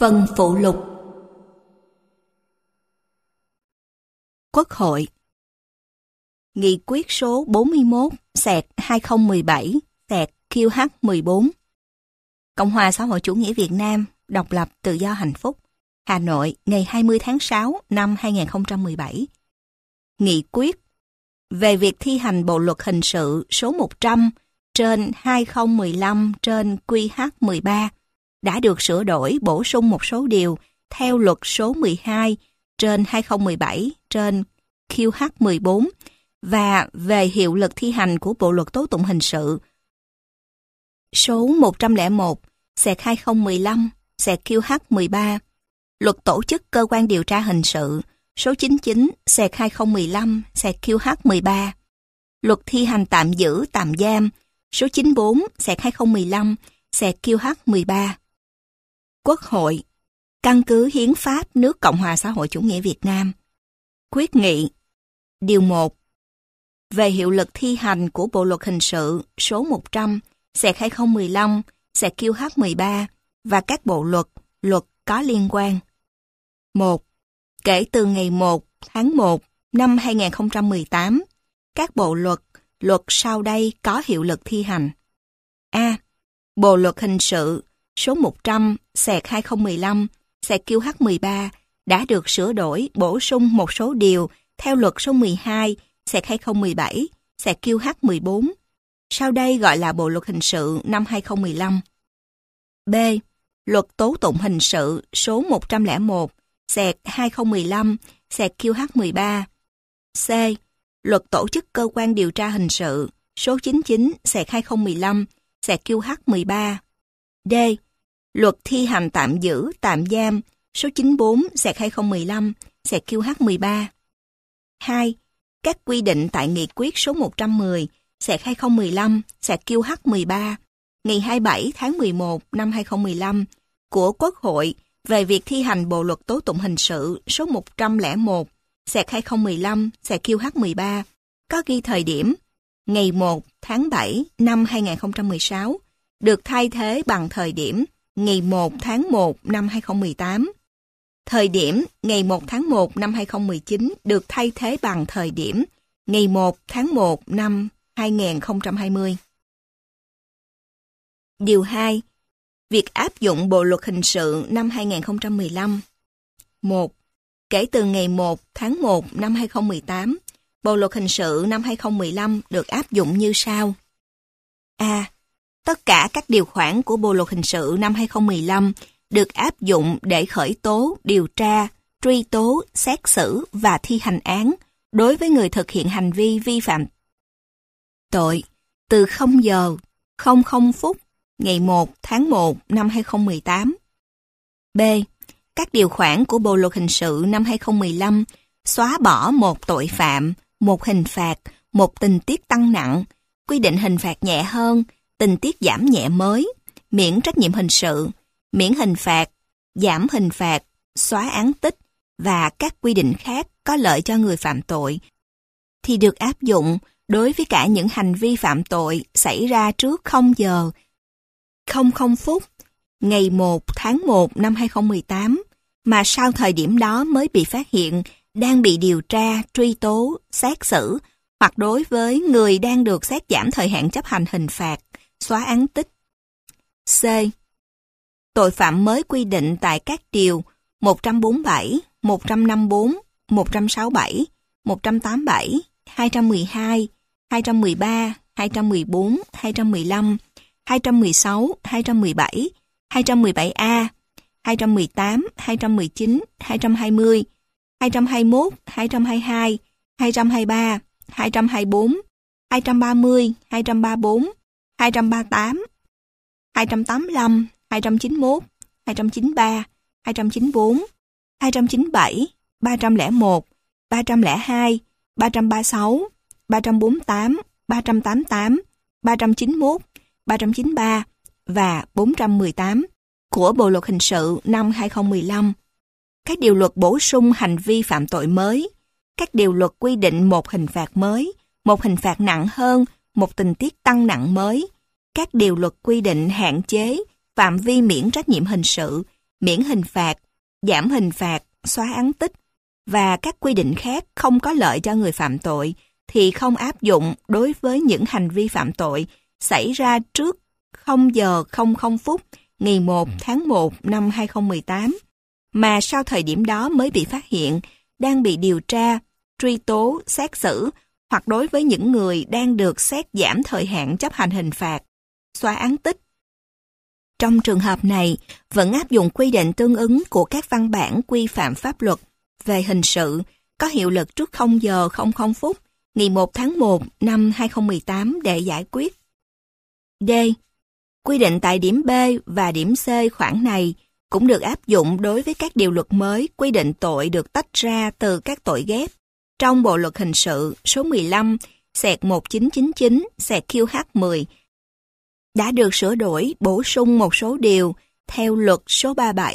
Phần phụ lục. Quốc hội. Nghị quyết số 41/2017/QH14. Cộng hòa xã hội chủ nghĩa Việt Nam, độc lập, tự do, hạnh phúc. Hà Nội, ngày 20 tháng 6 năm 2017. Nghị quyết về việc thi hành Bộ luật hình sự số 100/2015/QH13 đã được sửa đổi bổ sung một số điều theo luật số 12/2017/QH14 và về hiệu lực thi hành của Bộ luật tố tụng hình sự số 101/2015/QH13, luật tổ chức cơ quan điều tra hình sự số 99/2015/QH13, luật thi hành tạm giữ tạm giam số 94/2015/QH13. Quốc hội, căn cứ Hiến pháp nước Cộng hòa xã hội chủ nghĩa Việt Nam, quyết nghị điều 1 về hiệu lực thi hành của Bộ luật hình sự số 100/2015/QH13 và các bộ luật có liên quan. 1. Kể từ ngày 1 tháng 1 năm 2018, các bộ luật sau đây có hiệu lực thi hành. A. Bộ luật hình sự số 100/2015/QH13 đã được sửa đổi bổ sung một số điều theo luật số 12/2017/QH14, sau đây gọi là Bộ luật hình sự năm 2015. B. Luật tố tụng hình sự số 101/2015/QH13. C. Luật tổ chức cơ quan điều tra hình sự số 99/2015/QH13. D. Luật thi hành tạm giữ tạm giam số 94/2015/QH13. 2. Các quy định tại nghị quyết số 110/2015/QH13 ngày 27 tháng 11 năm 2015 của Quốc hội về việc thi hành Bộ luật tố tụng hình sự số 101/2015/QH13 có ghi thời điểm ngày 1 tháng 7 năm 2016 được thay thế bằng thời điểm ngày 1 tháng 1 năm 2018. Thời điểm ngày 1 tháng 1 năm 2019 được thay thế bằng thời điểm ngày 1 tháng 1 năm 2020. Điều 2. Việc áp dụng Bộ luật hình sự năm 2015. 1. Kể từ ngày 1 tháng 1 năm 2018, Bộ luật hình sự năm 2015 được áp dụng như sau. A. Tất cả các điều khoản của Bộ luật hình sự năm 2015 được áp dụng để khởi tố, điều tra, truy tố, xét xử và thi hành án đối với người thực hiện hành vi vi phạm tội từ 0 giờ 00 phút ngày 1 tháng 1 năm 2018. B. Các điều khoản của Bộ luật hình sự năm 2015 xóa bỏ một tội phạm, một hình phạt, một tình tiết tăng nặng, quy định hình phạt nhẹ hơn, tình tiết giảm nhẹ mới, miễn trách nhiệm hình sự, miễn hình phạt, giảm hình phạt, xóa án tích và các quy định khác có lợi cho người phạm tội thì được áp dụng đối với cả những hành vi phạm tội xảy ra trước 0 giờ 00 phút ngày 1 tháng 1 năm 2018 mà sau thời điểm đó mới bị phát hiện đang bị điều tra, truy tố, xét xử hoặc đối với người đang được xét giảm thời hạn chấp hành hình phạt, xóa án tích. C. Tội phạm mới quy định tại các điều 147, 154, 167, 187, 212, 213, 214, 215, 216, 217, 217A, 218, 219, 220, 221, 222, 223, 224, 230, 234, 238, 285, 291, 293, 294, 297, 301, 302, 336, 348, 388, 391, 393 và 418 của Bộ luật hình sự năm 2015. Các điều luật bổ sung hành vi phạm tội mới, các điều luật quy định một hình phạt mới, một hình phạt nặng hơn, một tình tiết tăng nặng mới, các điều luật quy định hạn chế phạm vi miễn trách nhiệm hình sự, miễn hình phạt, giảm hình phạt, xóa án tích và các quy định khác không có lợi cho người phạm tội thì không áp dụng đối với những hành vi phạm tội xảy ra trước 0 giờ 00 phút ngày 1 tháng 1 năm 2018, mà sau thời điểm đó mới bị phát hiện, đang bị điều tra, truy tố, xét xử, hoặc đối với những người đang được xét giảm thời hạn chấp hành hình phạt, xóa án tích. Trong trường hợp này, vẫn áp dụng quy định tương ứng của các văn bản quy phạm pháp luật về hình sự có hiệu lực trước 0 giờ 00 phút ngày 1 tháng 1 năm 2018 để giải quyết. D. Quy định tại điểm B và điểm C khoản này cũng được áp dụng đối với các điều luật mới quy định tội được tách ra từ các tội ghép trong Bộ luật hình sự số 15/1999/QH10 đã được sửa đổi bổ sung một số điều theo luật số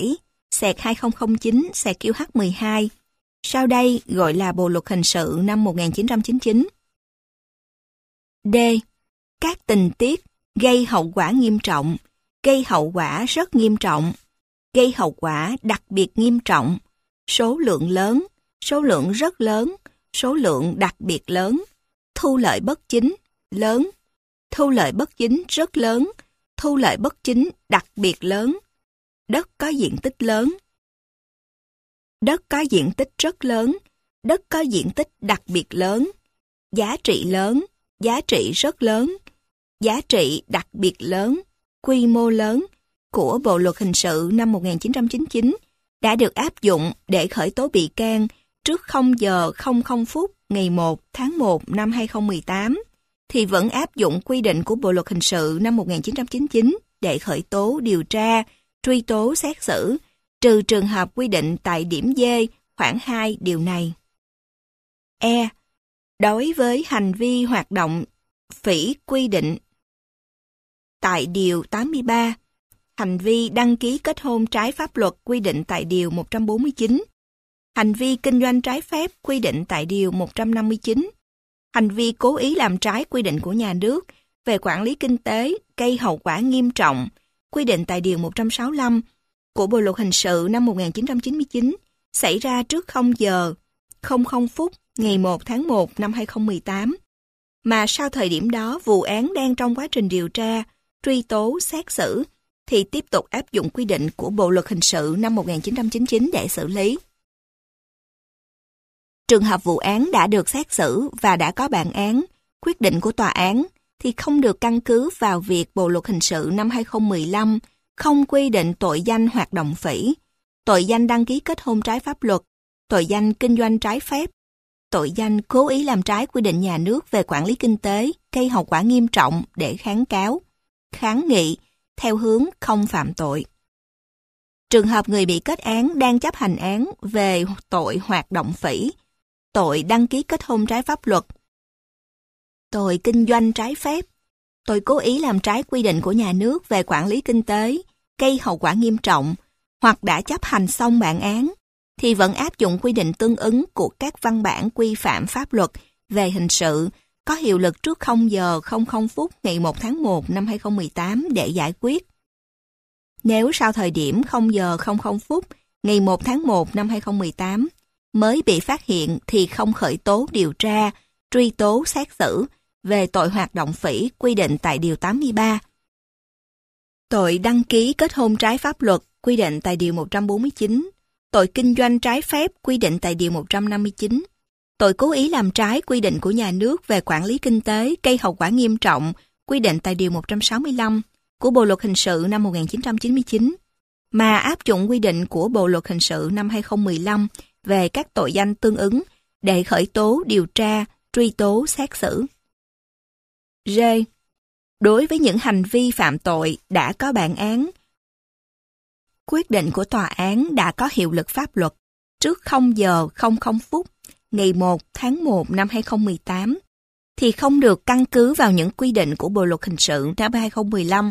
37/2009/QH12, sau đây gọi là Bộ luật hình sự năm 1999. D. Các tình tiết gây hậu quả nghiêm trọng, gây hậu quả rất nghiêm trọng, gây hậu quả đặc biệt nghiêm trọng, số lượng lớn, số lượng rất lớn, số lượng đặc biệt lớn, thu lợi bất chính, lớn, thu lợi bất chính rất lớn, thu lợi bất chính đặc biệt lớn, đất có diện tích lớn, đất có diện tích rất lớn, đất có diện tích đặc biệt lớn, giá trị lớn, giá trị rất lớn, giá trị đặc biệt lớn, quy mô lớn của Bộ luật hình sự năm 1999 đã được áp dụng để khởi tố bị can trước 0 giờ 00 phút ngày 1 tháng 1 năm 2018 thì vẫn áp dụng quy định của Bộ luật hình sự năm 1999 để khởi tố, điều tra, truy tố, xét xử, trừ trường hợp quy định tại điểm D khoản 2 điều này. E. Đối với hành vi hoạt động phỉ quy định tại Điều 83, hành vi đăng ký kết hôn trái pháp luật quy định tại Điều 149, hành vi kinh doanh trái phép quy định tại Điều 159, hành vi cố ý làm trái quy định của nhà nước về quản lý kinh tế gây hậu quả nghiêm trọng quy định tại Điều 165 của Bộ luật hình sự năm 1999 xảy ra trước 0 giờ 00 phút ngày 1 tháng 1 năm 2018, mà sau thời điểm đó vụ án đang trong quá trình điều tra, truy tố, xét xử, thì tiếp tục áp dụng quy định của Bộ luật hình sự năm 1999 để xử lý. Trường hợp vụ án đã được xét xử và đã có bản án, quyết định của tòa án thì không được căn cứ vào việc Bộ luật hình sự năm 2015 không quy định tội danh hoạt động phỉ, tội danh đăng ký kết hôn trái pháp luật, tội danh kinh doanh trái phép, tội danh cố ý làm trái quy định nhà nước về quản lý kinh tế gây hậu quả nghiêm trọng để kháng cáo, kháng nghị theo hướng không phạm tội. Trường hợp người bị kết án đang chấp hành án về tội hoạt động phỉ, tội đăng ký kết hôn trái pháp luật, tội kinh doanh trái phép, tội cố ý làm trái quy định của nhà nước về quản lý kinh tế gây hậu quả nghiêm trọng hoặc đã chấp hành xong bản án thì vẫn áp dụng quy định tương ứng của các văn bản quy phạm pháp luật về hình sự có hiệu lực trước 0 giờ 00 phút ngày 1 tháng 1 năm 2018 để giải quyết. Nếu sau thời điểm 0 giờ 00 phút ngày 1 tháng 1 năm 2018 mới bị phát hiện thì không khởi tố điều tra, truy tố xét xử về tội hoạt động phỉ quy định tại Điều 83. Tội đăng ký kết hôn trái pháp luật quy định tại Điều 149, tội kinh doanh trái phép quy định tại Điều 159, tội cố ý làm trái quy định của nhà nước về quản lý kinh tế gây hậu quả nghiêm trọng quy định tại Điều 165 của Bộ luật hình sự năm 1999, mà áp dụng quy định của Bộ luật hình sự năm 2015 về các tội danh tương ứng để khởi tố, điều tra, truy tố, xét xử. D. Đối với những hành vi phạm tội đã có bản án, quyết định của tòa án đã có hiệu lực pháp luật trước 0 giờ 00 phút ngày 1 tháng 1 năm 2018 thì không được căn cứ vào những quy định của Bộ luật hình sự năm 2015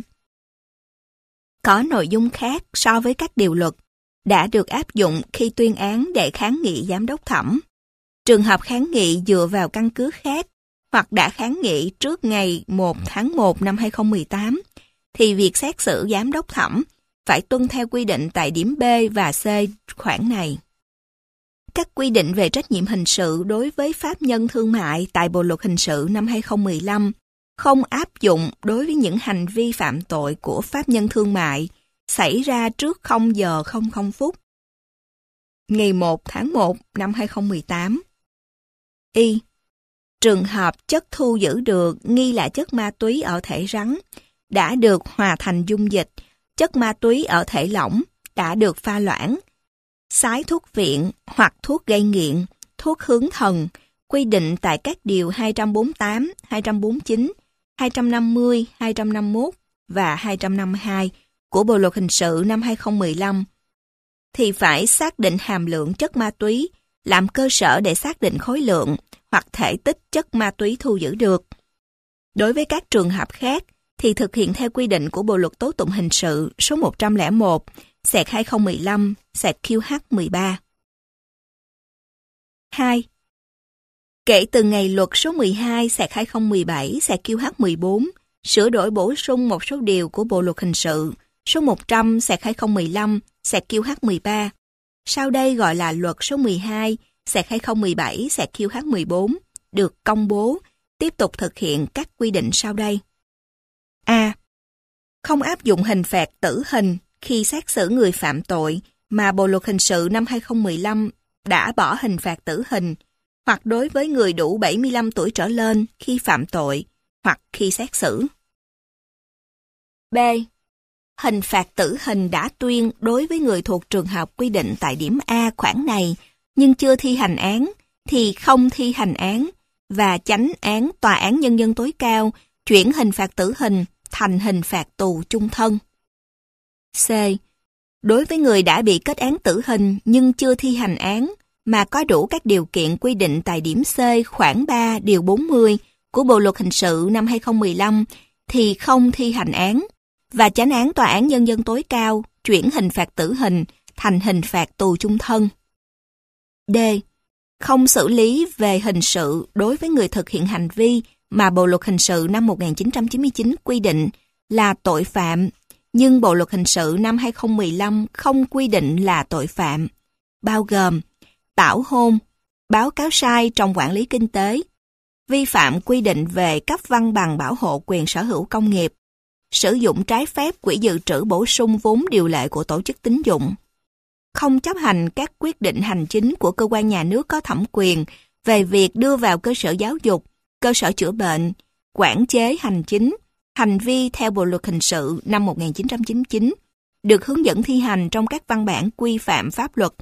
có nội dung khác so với các điều luật đã được áp dụng khi tuyên án để kháng nghị giám đốc thẩm. Trường hợp kháng nghị dựa vào căn cứ khác hoặc đã kháng nghị trước ngày 1 tháng 1 năm 2018 thì việc xét xử giám đốc thẩm phải tuân theo quy định tại điểm B và C khoản này. Các quy định về trách nhiệm hình sự đối với pháp nhân thương mại tại Bộ luật hình sự năm 2015 không áp dụng đối với những hành vi phạm tội của pháp nhân thương mại xảy ra trước 0 giờ 00 phút ngày 1 tháng 1 năm 2018. Y. Trường hợp chất thu giữ được nghi là chất ma túy ở thể rắn đã được hòa thành dung dịch, chất ma túy ở thể lỏng đã được pha loãng, sái thuốc viện hoặc thuốc gây nghiện, thuốc hướng thần, quy định tại các điều 248, 249, 250, 251 và 252 của Bộ luật hình sự năm 2015, thì phải xác định hàm lượng chất ma túy làm cơ sở để xác định khối lượng hoặc thể tích chất ma túy thu giữ được. Đối với các trường hợp khác thì thực hiện theo quy định của Bộ luật tố tụng hình sự số 101/2015/QH13. 2. Kể từ ngày luật số 12/2017/QH14 sửa đổi bổ sung một số điều của Bộ luật hình sự số 100/2015/QH13, sau đây gọi là luật số 12/2017/QH14, được công bố, tiếp tục thực hiện các quy định sau đây. A. Không áp dụng hình phạt tử hình khi xét xử người phạm tội mà Bộ luật hình sự năm 2015 đã bỏ hình phạt tử hình, hoặc đối với người đủ 75 tuổi trở lên khi phạm tội hoặc khi xét xử. B. Hình phạt tử hình đã tuyên đối với người thuộc trường hợp quy định tại điểm A khoản này nhưng chưa thi hành án thì không thi hành án, và chánh án Tòa án Nhân dân tối cao chuyển hình phạt tử hình thành hình phạt tù chung thân. C. Đối với người đã bị kết án tử hình nhưng chưa thi hành án mà có đủ các điều kiện quy định tại điểm C khoản 3 điều 40 của Bộ luật hình sự năm 2015 thì không thi hành án, và chánh án Tòa án Nhân dân tối cao chuyển hình phạt tử hình thành hình phạt tù chung thân. D. Không xử lý về hình sự đối với người thực hiện hành vi mà Bộ luật hình sự năm 1999 quy định là tội phạm, nhưng Bộ luật hình sự năm 2015 không quy định là tội phạm, bao gồm tảo hôn, báo cáo sai trong quản lý kinh tế, vi phạm quy định về cấp văn bằng bảo hộ quyền sở hữu công nghiệp, sử dụng trái phép quỹ dự trữ bổ sung vốn điều lệ của tổ chức tín dụng, không chấp hành các quyết định hành chính của cơ quan nhà nước có thẩm quyền về việc đưa vào cơ sở giáo dục, cơ sở chữa bệnh, quản chế hành chính, hành vi theo Bộ luật hình sự năm 1999, được hướng dẫn thi hành trong các văn bản quy phạm pháp luật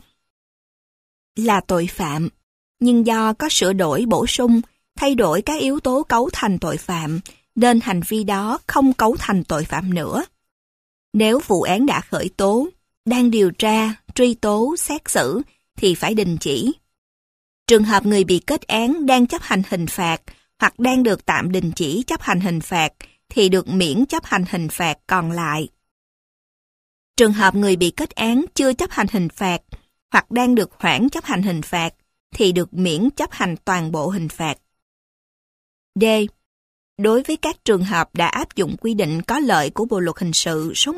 là tội phạm, nhưng do có sửa đổi bổ sung, thay đổi các yếu tố cấu thành tội phạm, nên hành vi đó không cấu thành tội phạm nữa. Nếu vụ án đã khởi tố, đang điều tra, truy tố, xét xử thì phải đình chỉ. Trường hợp người bị kết án đang chấp hành hình phạt hoặc đang được tạm đình chỉ chấp hành hình phạt thì được miễn chấp hành hình phạt còn lại. Trường hợp người bị kết án chưa chấp hành hình phạt hoặc đang được hoãn chấp hành hình phạt thì được miễn chấp hành toàn bộ hình phạt. D. Đối với các trường hợp đã áp dụng quy định có lợi của Bộ luật hình sự số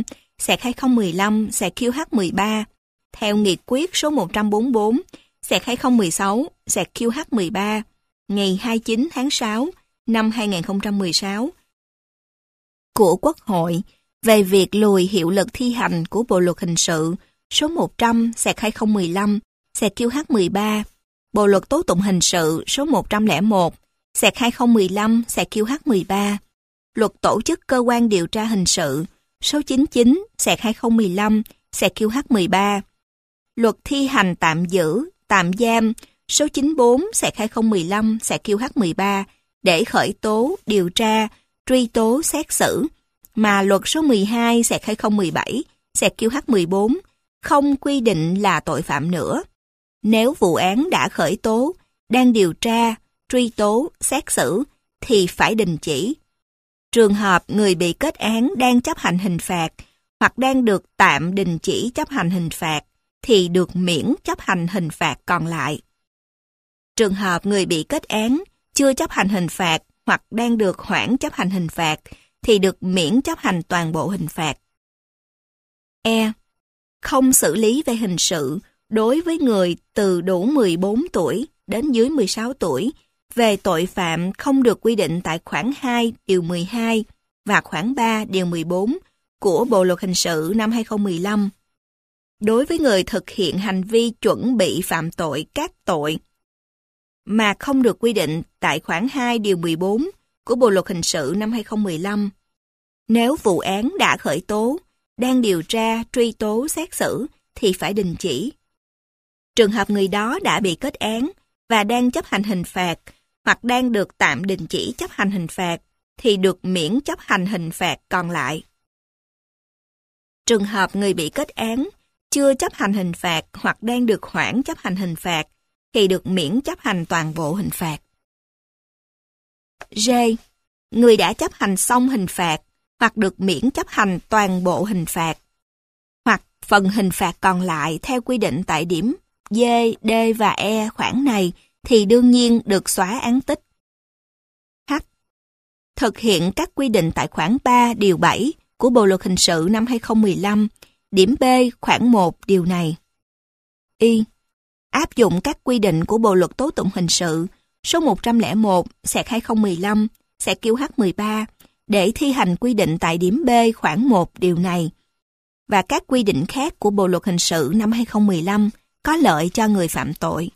100/2015/QH13 theo nghị quyết số 144/2016/QH13 ngày 29 tháng 6 năm 2016 của Quốc hội về việc lùi hiệu lực thi hành của Bộ luật hình sự số 100/2015/QH13, Bộ luật tố tụng hình sự số 101/2015/QH13, luật tổ chức cơ quan điều tra hình sự số 99/2015/QH13, luật thi hành tạm giữ, tạm giam số 94/2015/QH13 để khởi tố, điều tra, truy tố, xét xử, mà luật số 12/2017/QH14 không quy định là tội phạm nữa. Nếu vụ án đã khởi tố, đang điều tra, truy tố, xét xử thì phải đình chỉ. Trường hợp người bị kết án đang chấp hành hình phạt hoặc đang được tạm đình chỉ chấp hành hình phạt thì được miễn chấp hành hình phạt còn lại. Trường hợp người bị kết án chưa chấp hành hình phạt hoặc đang được hoãn chấp hành hình phạt thì được miễn chấp hành toàn bộ hình phạt. E. Không xử lý về hình sự đối với người từ đủ 14 tuổi đến dưới 16 tuổi về tội phạm không được quy định tại khoản 2 điều 12 và khoản 3 điều 14 của Bộ luật hình sự năm 2015. Đối với người thực hiện hành vi chuẩn bị phạm tội các tội mà không được quy định tại khoản 2 điều 14 của Bộ luật hình sự năm 2015. Nếu vụ án đã khởi tố, đang điều tra, truy tố, xét xử thì phải đình chỉ. Trường hợp người đó đã bị kết án và đang chấp hành hình phạt hoặc đang được tạm đình chỉ chấp hành hình phạt thì được miễn chấp hành hình phạt còn lại. Trường hợp người bị kết án chưa chấp hành hình phạt hoặc đang được hoãn chấp hành hình phạt thì được miễn chấp hành toàn bộ hình phạt. D. Người đã chấp hành xong hình phạt hoặc được miễn chấp hành toàn bộ hình phạt hoặc phần hình phạt còn lại theo quy định tại điểm D, D và E khoản này thì đương nhiên được xóa án tích. H. Thực hiện các quy định tại khoản 3 điều 7 của Bộ luật hình sự năm 2015, điểm B khoản 1 điều này. Y. Áp dụng các quy định của Bộ luật tố tụng hình sự số 101/2015 QH13 để thi hành quy định tại điểm B khoản 1 điều này và các quy định khác của Bộ luật hình sự năm 2015 có lợi cho người phạm tội.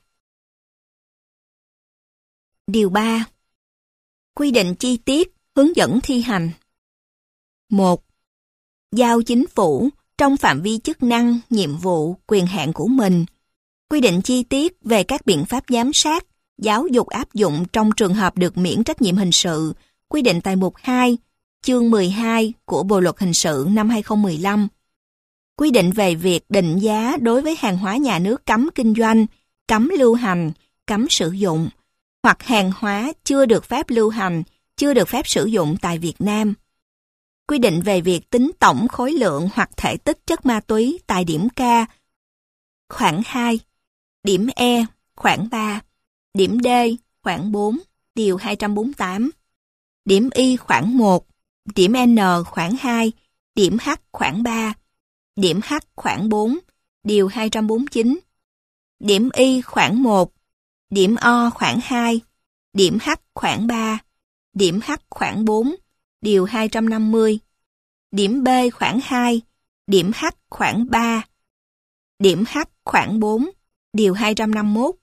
Điều 3. Quy định chi tiết hướng dẫn thi hành. 1. Giao chính phủ trong phạm vi chức năng, nhiệm vụ, quyền hạn của mình quy định chi tiết về các biện pháp giám sát, giáo dục áp dụng trong trường hợp được miễn trách nhiệm hình sự, quy định tại mục 2, chương 12 của Bộ luật hình sự năm 2015. Quy định về việc định giá đối với hàng hóa nhà nước cấm kinh doanh, cấm lưu hành, cấm sử dụng, hoặc hàng hóa chưa được phép lưu hành, chưa được phép sử dụng tại Việt Nam. Quy định về việc tính tổng khối lượng hoặc thể tích chất ma túy tại điểm K, khoản 2, điểm E, khoản 3, điểm D, khoản 4, điều 248, điểm Y khoản 1, điểm N khoản 2, điểm H khoản 3, điểm H khoản 4, điều 249, điểm Y khoản 1, điểm O khoản 2, điểm H khoản 3, điểm H khoản 4, điều 250, điểm B khoản 2, điểm H khoản 3, điểm H khoản 4, điều 251,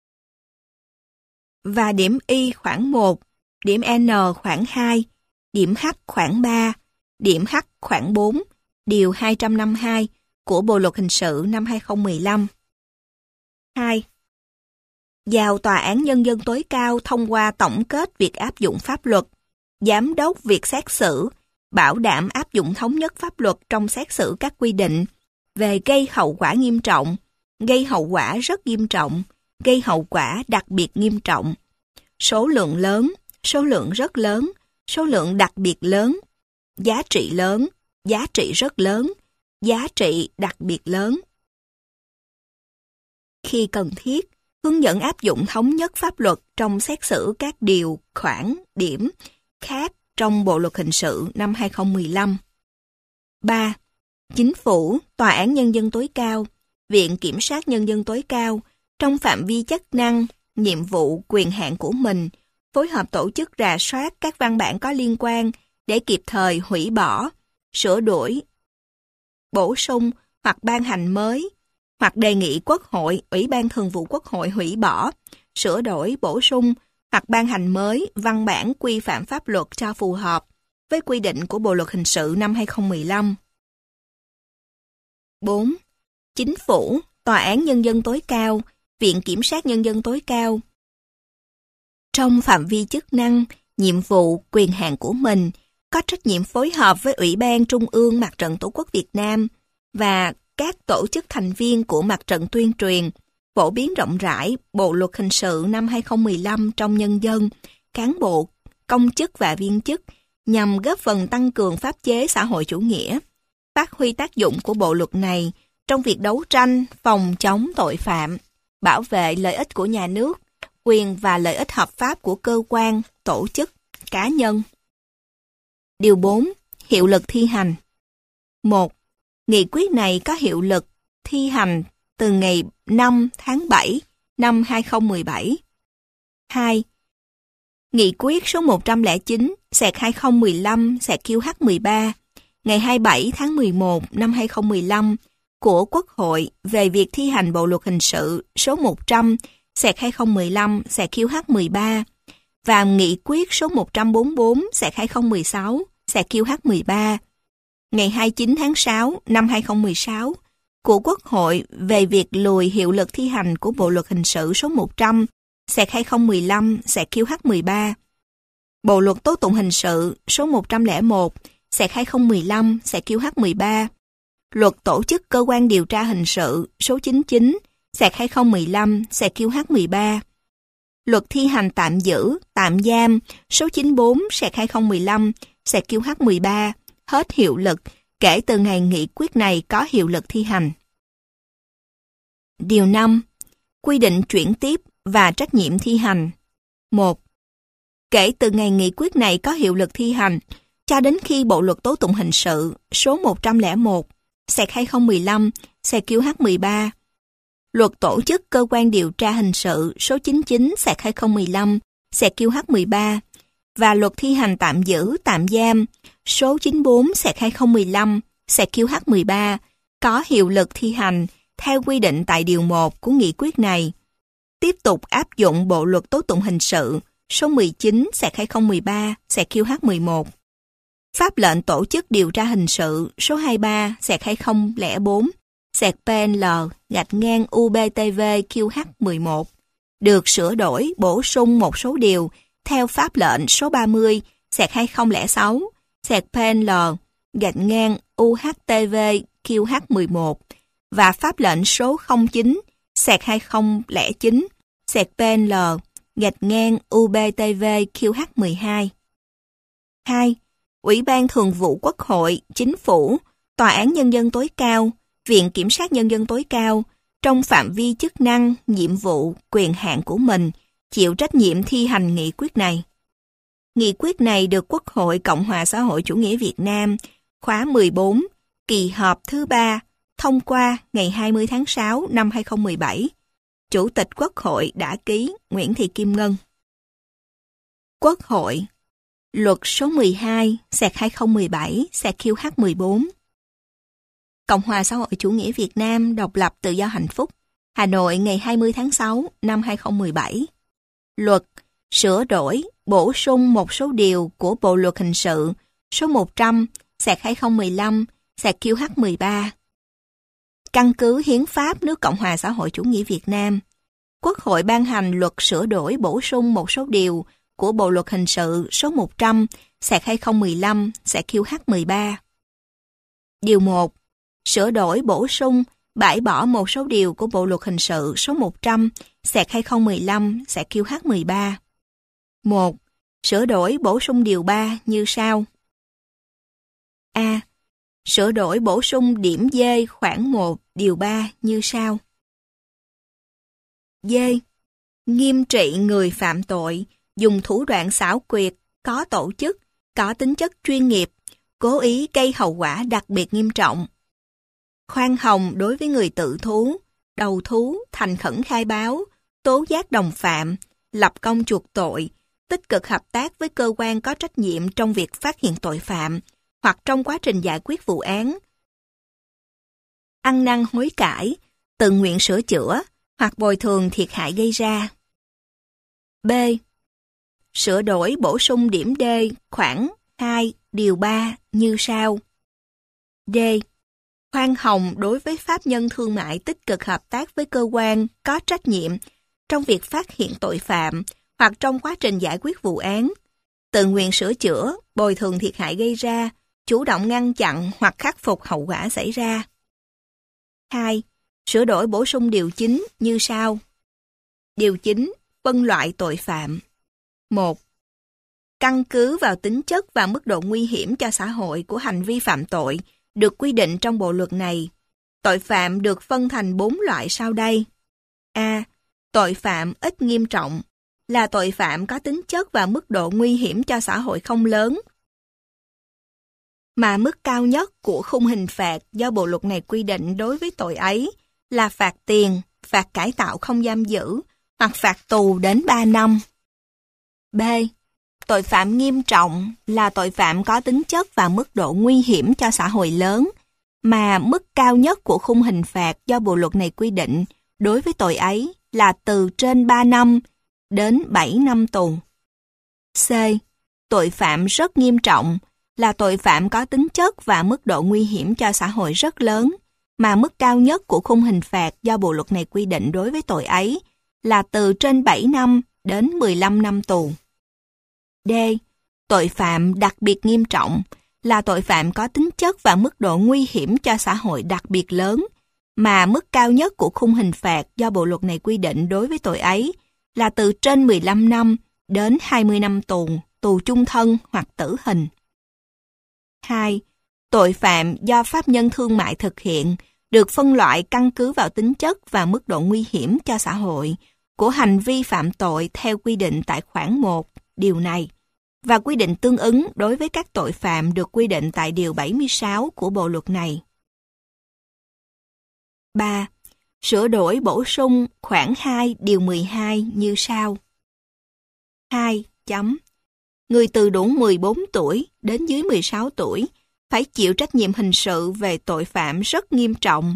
và điểm Y khoản 1, điểm N khoản 2, điểm H khoản 3, điểm H khoản 4, điều 252 của Bộ luật hình sự năm 2015. 2. Giao Tòa án Nhân dân tối cao thông qua tổng kết việc áp dụng pháp luật, giám đốc việc xét xử, bảo đảm áp dụng thống nhất pháp luật trong xét xử các quy định về gây hậu quả nghiêm trọng, gây hậu quả rất nghiêm trọng, gây hậu quả đặc biệt nghiêm trọng, số lượng lớn, số lượng rất lớn, số lượng đặc biệt lớn, giá trị lớn, giá trị rất lớn, giá trị đặc biệt lớn. Khi cần thiết, hướng dẫn áp dụng thống nhất pháp luật trong xét xử các điều, khoản, điểm khác trong Bộ luật hình sự năm 2015. 3. Chính phủ, Tòa án Nhân dân tối cao, Viện Kiểm sát Nhân dân tối cao, trong phạm vi chức năng, nhiệm vụ, quyền hạn của mình, phối hợp tổ chức rà soát các văn bản có liên quan để kịp thời hủy bỏ, sửa đổi, bổ sung hoặc ban hành mới, hoặc đề nghị Quốc hội, Ủy ban Thường vụ Quốc hội hủy bỏ, sửa đổi, bổ sung hoặc ban hành mới văn bản quy phạm pháp luật cho phù hợp với quy định của Bộ luật hình sự năm 2015. 4. Chính phủ, Tòa án Nhân dân tối cao, Viện Kiểm sát Nhân dân tối cao, trong phạm vi chức năng, nhiệm vụ, quyền hạn của mình, có trách nhiệm phối hợp với Ủy ban Trung ương Mặt trận Tổ quốc Việt Nam và các tổ chức thành viên của Mặt trận tuyên truyền, phổ biến rộng rãi Bộ luật hình sự năm 2015 trong nhân dân, cán bộ, công chức và viên chức nhằm góp phần tăng cường pháp chế xã hội chủ nghĩa, phát huy tác dụng của bộ luật này trong việc đấu tranh, phòng chống tội phạm, bảo vệ lợi ích của nhà nước, quyền và lợi ích hợp pháp của cơ quan, tổ chức, cá nhân. Điều 4. Hiệu lực thi hành. 1. Nghị quyết này có hiệu lực thi hành từ ngày 5 tháng 7 năm 2017. 2. Nghị quyết số 109/2015/QH13 ngày 27 tháng 11 năm 2015 của Quốc hội về việc thi hành Bộ luật hình sự số 100/2015/QH13 và Nghị quyết số 144/2016/QH13 ngày 29 tháng 6 năm 2016 của Quốc hội về việc lùi hiệu lực thi hành của Bộ luật hình sự số 100/2015/QH13, Bộ luật tố tụng hình sự số 101/2015/QH13, Luật tổ chức cơ quan điều tra hình sự số 99/2015/QH13, Luật thi hành tạm giữ, tạm giam số 94/2015/QH13 hết hiệu lực kể từ ngày nghị quyết này có hiệu lực thi hành. Điều 5. Quy định chuyển tiếp và trách nhiệm thi hành. 1. Kể từ ngày nghị quyết này có hiệu lực thi hành, cho đến khi Bộ luật tố tụng hình sự số 101/2015/QH13, Luật tổ chức cơ quan điều tra hình sự số 99/2015/QH13 và Luật thi hành tạm giữ, tạm giam số 94/2015/QH13 có hiệu lực thi hành theo quy định tại Điều 1 của nghị quyết này, tiếp tục áp dụng Bộ luật tố tụng hình sự số 19/2013/QH11, Pháp lệnh tổ chức điều tra hình sự số 23/2004/PL/UBTV-QH11 được sửa đổi, bổ sung một số điều theo Pháp lệnh số 30/2006/PL/UHTV-QH11 và Pháp lệnh số 09/2009/PL/UBTV-QH12. 2. Ủy ban Thường vụ Quốc hội, Chính phủ, Tòa án Nhân dân tối cao, Viện Kiểm sát Nhân dân tối cao, trong phạm vi chức năng, nhiệm vụ, quyền hạn của mình, chịu trách nhiệm thi hành nghị quyết này. Nghị quyết này được Quốc hội Cộng hòa xã hội chủ nghĩa Việt Nam, khóa 14, kỳ họp thứ 3, thông qua ngày 20 tháng 6 năm 2017. Chủ tịch Quốc hội đã ký Nguyễn Thị Kim Ngân. Quốc hội. Luật số 12/2017/QH14. Cộng hòa xã hội chủ nghĩa Việt Nam độc lập tự do hạnh phúc, Hà Nội ngày 20 tháng 6 năm 2017. Luật sửa đổi, bổ sung một số điều của Bộ luật hình sự số 100/2015/QH13. Căn cứ Hiến pháp nước Cộng hòa xã hội chủ nghĩa Việt Nam, Quốc hội ban hành luật sửa đổi bổ sung một số điều của Bộ luật hình sự số 100/2015/QH13. Điều 1. Sửa đổi bổ sung, bãi bỏ một số điều của Bộ luật hình sự số 100/2015/QH13. 1. Sửa đổi bổ sung điều 3 như sau. A. Sửa đổi bổ sung điểm D khoản 1 điều 3 như sau. D. Nghiêm trị người phạm tội dùng thủ đoạn xảo quyệt, có tổ chức, có tính chất chuyên nghiệp, cố ý gây hậu quả đặc biệt nghiêm trọng. Khoan hồng đối với người tự thú, đầu thú, thành khẩn khai báo, tố giác đồng phạm, lập công chuộc tội, tích cực hợp tác với cơ quan có trách nhiệm trong việc phát hiện tội phạm hoặc trong quá trình giải quyết vụ án. Ăn năn hối cải, tự nguyện sửa chữa hoặc bồi thường thiệt hại gây ra. B. Sửa đổi bổ sung điểm D khoản 2 điều 3 như sau. D. Khoan hồng đối với pháp nhân thương mại tích cực hợp tác với cơ quan có trách nhiệm trong việc phát hiện tội phạm hoặc trong quá trình giải quyết vụ án, tự nguyện sửa chữa, bồi thường thiệt hại gây ra, chủ động ngăn chặn hoặc khắc phục hậu quả xảy ra. 2. Sửa đổi bổ sung điều 9 như sau. Điều 9. Phân loại tội phạm. 1. Căn cứ vào tính chất và mức độ nguy hiểm cho xã hội của hành vi phạm tội được quy định trong bộ luật này, tội phạm được phân thành 4 loại sau đây. A. Tội phạm ít nghiêm trọng là tội phạm có tính chất và mức độ nguy hiểm cho xã hội không lớn, mà mức cao nhất của khung hình phạt do bộ luật này quy định đối với tội ấy là phạt tiền, phạt cải tạo không giam giữ hoặc phạt tù đến 3 năm. B. Tội phạm nghiêm trọng là tội phạm có tính chất và mức độ nguy hiểm cho xã hội lớn, mà mức cao nhất của khung hình phạt do bộ luật này quy định đối với tội ấy là từ trên 3 năm đến 7 năm tù. C. Tội phạm rất nghiêm trọng là tội phạm có tính chất và mức độ nguy hiểm cho xã hội rất lớn, mà mức cao nhất của khung hình phạt do bộ luật này quy định đối với tội ấy là từ trên 7 năm đến 15 năm tù. D. Tội phạm đặc biệt nghiêm trọng là tội phạm có tính chất và mức độ nguy hiểm cho xã hội đặc biệt lớn, mà mức cao nhất của khung hình phạt do bộ luật này quy định đối với tội ấy là từ trên 15 năm đến 20 năm tù, tù chung thân hoặc tử hình. 2. Tội phạm do pháp nhân thương mại thực hiện được phân loại căn cứ vào tính chất và mức độ nguy hiểm cho xã hội của hành vi phạm tội theo quy định tại khoản 1 điều này và quy định tương ứng đối với các tội phạm được quy định tại điều 76 của bộ luật này. 3. Sửa đổi bổ sung khoản 2 điều 12 như sau. 2. Người từ đủ 14 tuổi đến dưới 16 tuổi phải chịu trách nhiệm hình sự về tội phạm rất nghiêm trọng.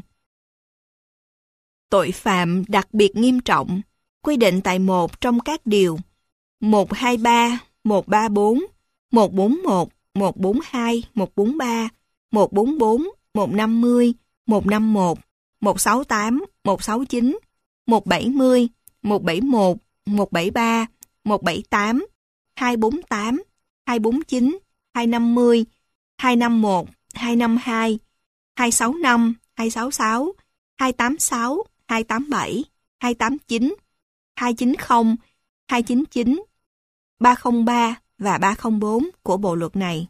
Tội phạm đặc biệt nghiêm trọng quy định tại một trong các điều 123, 134, 141, 142, 143, 144, 150, 151, 168, 169, 170, 171, 173, 178, 248, 249, 250, 251, 252, 265, 266, 286, 287, 289, 290, 299, 303 và 304 của bộ luật này.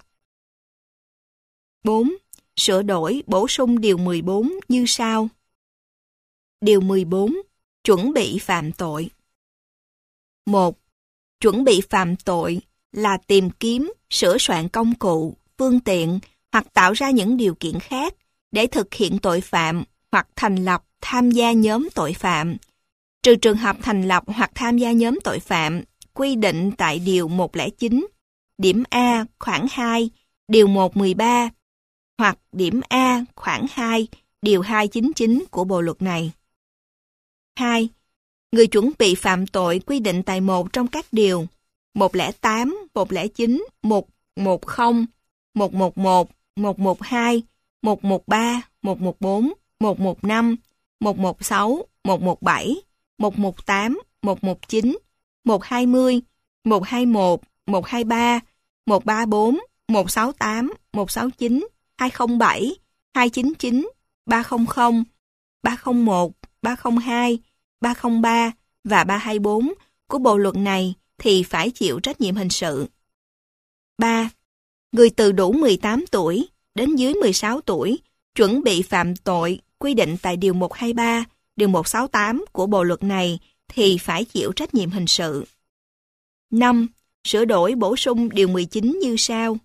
4. Sửa đổi bổ sung điều 14 như sau. Điều 14. Chuẩn bị phạm tội. 1. Chuẩn bị phạm tội là tìm kiếm, sửa soạn công cụ, phương tiện hoặc tạo ra những điều kiện khác để thực hiện tội phạm hoặc thành lập, tham gia nhóm tội phạm, trừ trường hợp thành lập hoặc tham gia nhóm tội phạm quy định tại điều 109, điểm A khoản 2, điều 113 hoặc điểm A khoản 2, điều 299 của bộ luật này. 2. Người chuẩn bị phạm tội quy định tại một trong các điều 108, 109, 110, 111, 112, 113, 114, 115, 116, 117, 118, 119, 120, 121, 123, 134, 168, 169, 207, 299, 300, 301, 302, 303 và 324 của bộ luật này thì phải chịu trách nhiệm hình sự. 3. Người từ đủ 18 tuổi đến dưới 16 tuổi chuẩn bị phạm tội quy định tại điều 123, điều 168 của bộ luật này thì phải chịu trách nhiệm hình sự. 5. Sửa đổi bổ sung điều 19 như sau.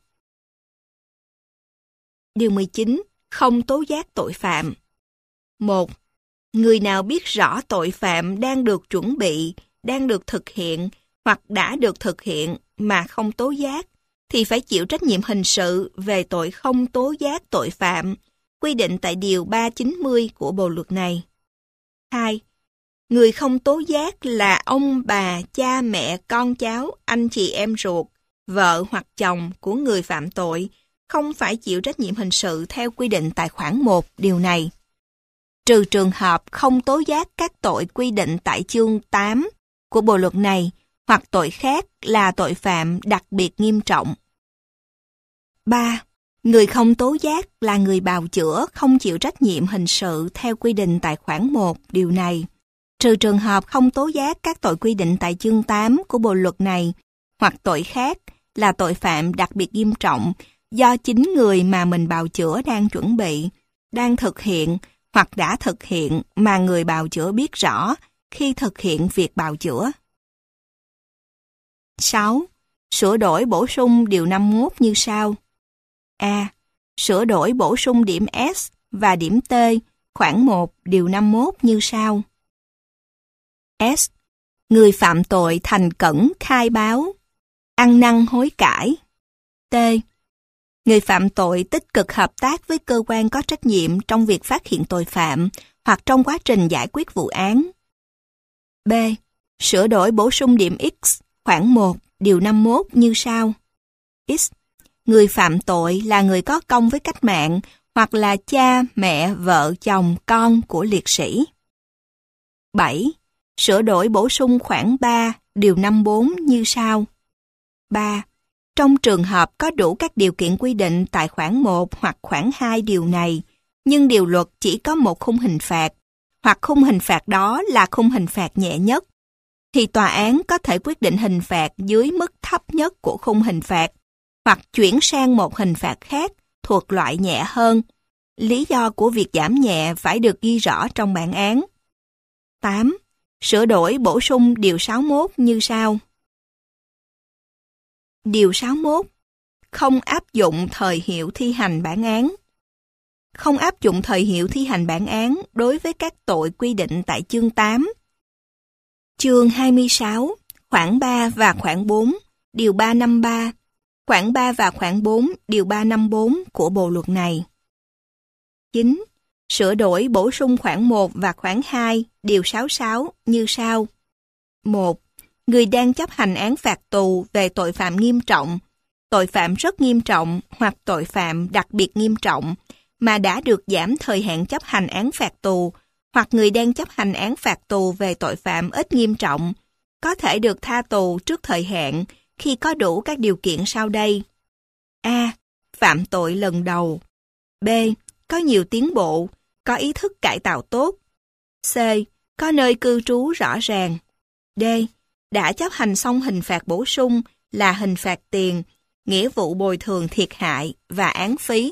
Điều 19. Không tố giác tội phạm. 1. Người nào biết rõ tội phạm đang được chuẩn bị, đang được thực hiện hoặc đã được thực hiện mà không tố giác thì phải chịu trách nhiệm hình sự về tội không tố giác tội phạm, quy định tại điều 390 của bộ luật này. 2. Người không tố giác là ông, bà, cha, mẹ, con cháu, anh chị em ruột, vợ hoặc chồng của người phạm tội, không phải chịu trách nhiệm hình sự theo quy định tại khoản 1 điều này, trừ trường hợp không tố giác các tội quy định tại chương 8 của bộ luật này hoặc tội khác là tội phạm đặc biệt nghiêm trọng. 3. Người không tố giác là người bào chữa không chịu trách nhiệm hình sự theo quy định tại khoản 1 điều này, trừ trường hợp không tố giác các tội quy định tại chương 8 của bộ luật này hoặc tội khác là tội phạm đặc biệt nghiêm trọng do chính người mà mình bào chữa đang chuẩn bị, đang thực hiện hoặc đã thực hiện mà người bào chữa biết rõ khi thực hiện việc bào chữa. 6. Sửa đổi bổ sung điều 51 như sau. A. sửa đổi bổ sung điểm S và điểm T khoản 1 điều 51 như sau. S. Người phạm tội thành khẩn khai báo, ăn năn hối cải. T. Người phạm tội tích cực hợp tác với cơ quan có trách nhiệm trong việc phát hiện tội phạm hoặc trong quá trình giải quyết vụ án. B. Sửa đổi bổ sung điểm X khoản 1 điều 51 như sau. X. Người phạm tội là người có công với cách mạng hoặc là cha, mẹ, vợ, chồng, con của liệt sĩ. 7. Sửa đổi bổ sung khoản 3 điều 54 như sau. 3. Trong trường hợp có đủ các điều kiện quy định tại khoản 1 hoặc khoản 2 điều này, nhưng điều luật chỉ có một khung hình phạt, hoặc khung hình phạt đó là khung hình phạt nhẹ nhất, thì tòa án có thể quyết định hình phạt dưới mức thấp nhất của khung hình phạt, hoặc chuyển sang một hình phạt khác thuộc loại nhẹ hơn. Lý do của việc giảm nhẹ phải được ghi rõ trong bản án. 8. Sửa đổi bổ sung điều 61 như sau. Điều 61. Không áp dụng thời hiệu thi hành bản án. Không áp dụng thời hiệu thi hành bản án đối với các tội quy định tại chương 8, chương 26, khoản 3 và khoản 4, điều 353, khoản 3 và khoản 4, điều 354 của bộ luật này. 9. Sửa đổi bổ sung khoản 1 và khoản 2, điều 66 như sau. 1. Người đang chấp hành án phạt tù về tội phạm nghiêm trọng, tội phạm rất nghiêm trọng hoặc tội phạm đặc biệt nghiêm trọng mà đã được giảm thời hạn chấp hành án phạt tù, hoặc người đang chấp hành án phạt tù về tội phạm ít nghiêm trọng, có thể được tha tù trước thời hạn khi có đủ các điều kiện sau đây. A. Phạm tội lần đầu. B. Có nhiều tiến bộ, có ý thức cải tạo tốt. C. Có nơi cư trú rõ ràng. D. Đã chấp hành xong hình phạt bổ sung là hình phạt tiền, nghĩa vụ bồi thường thiệt hại và án phí.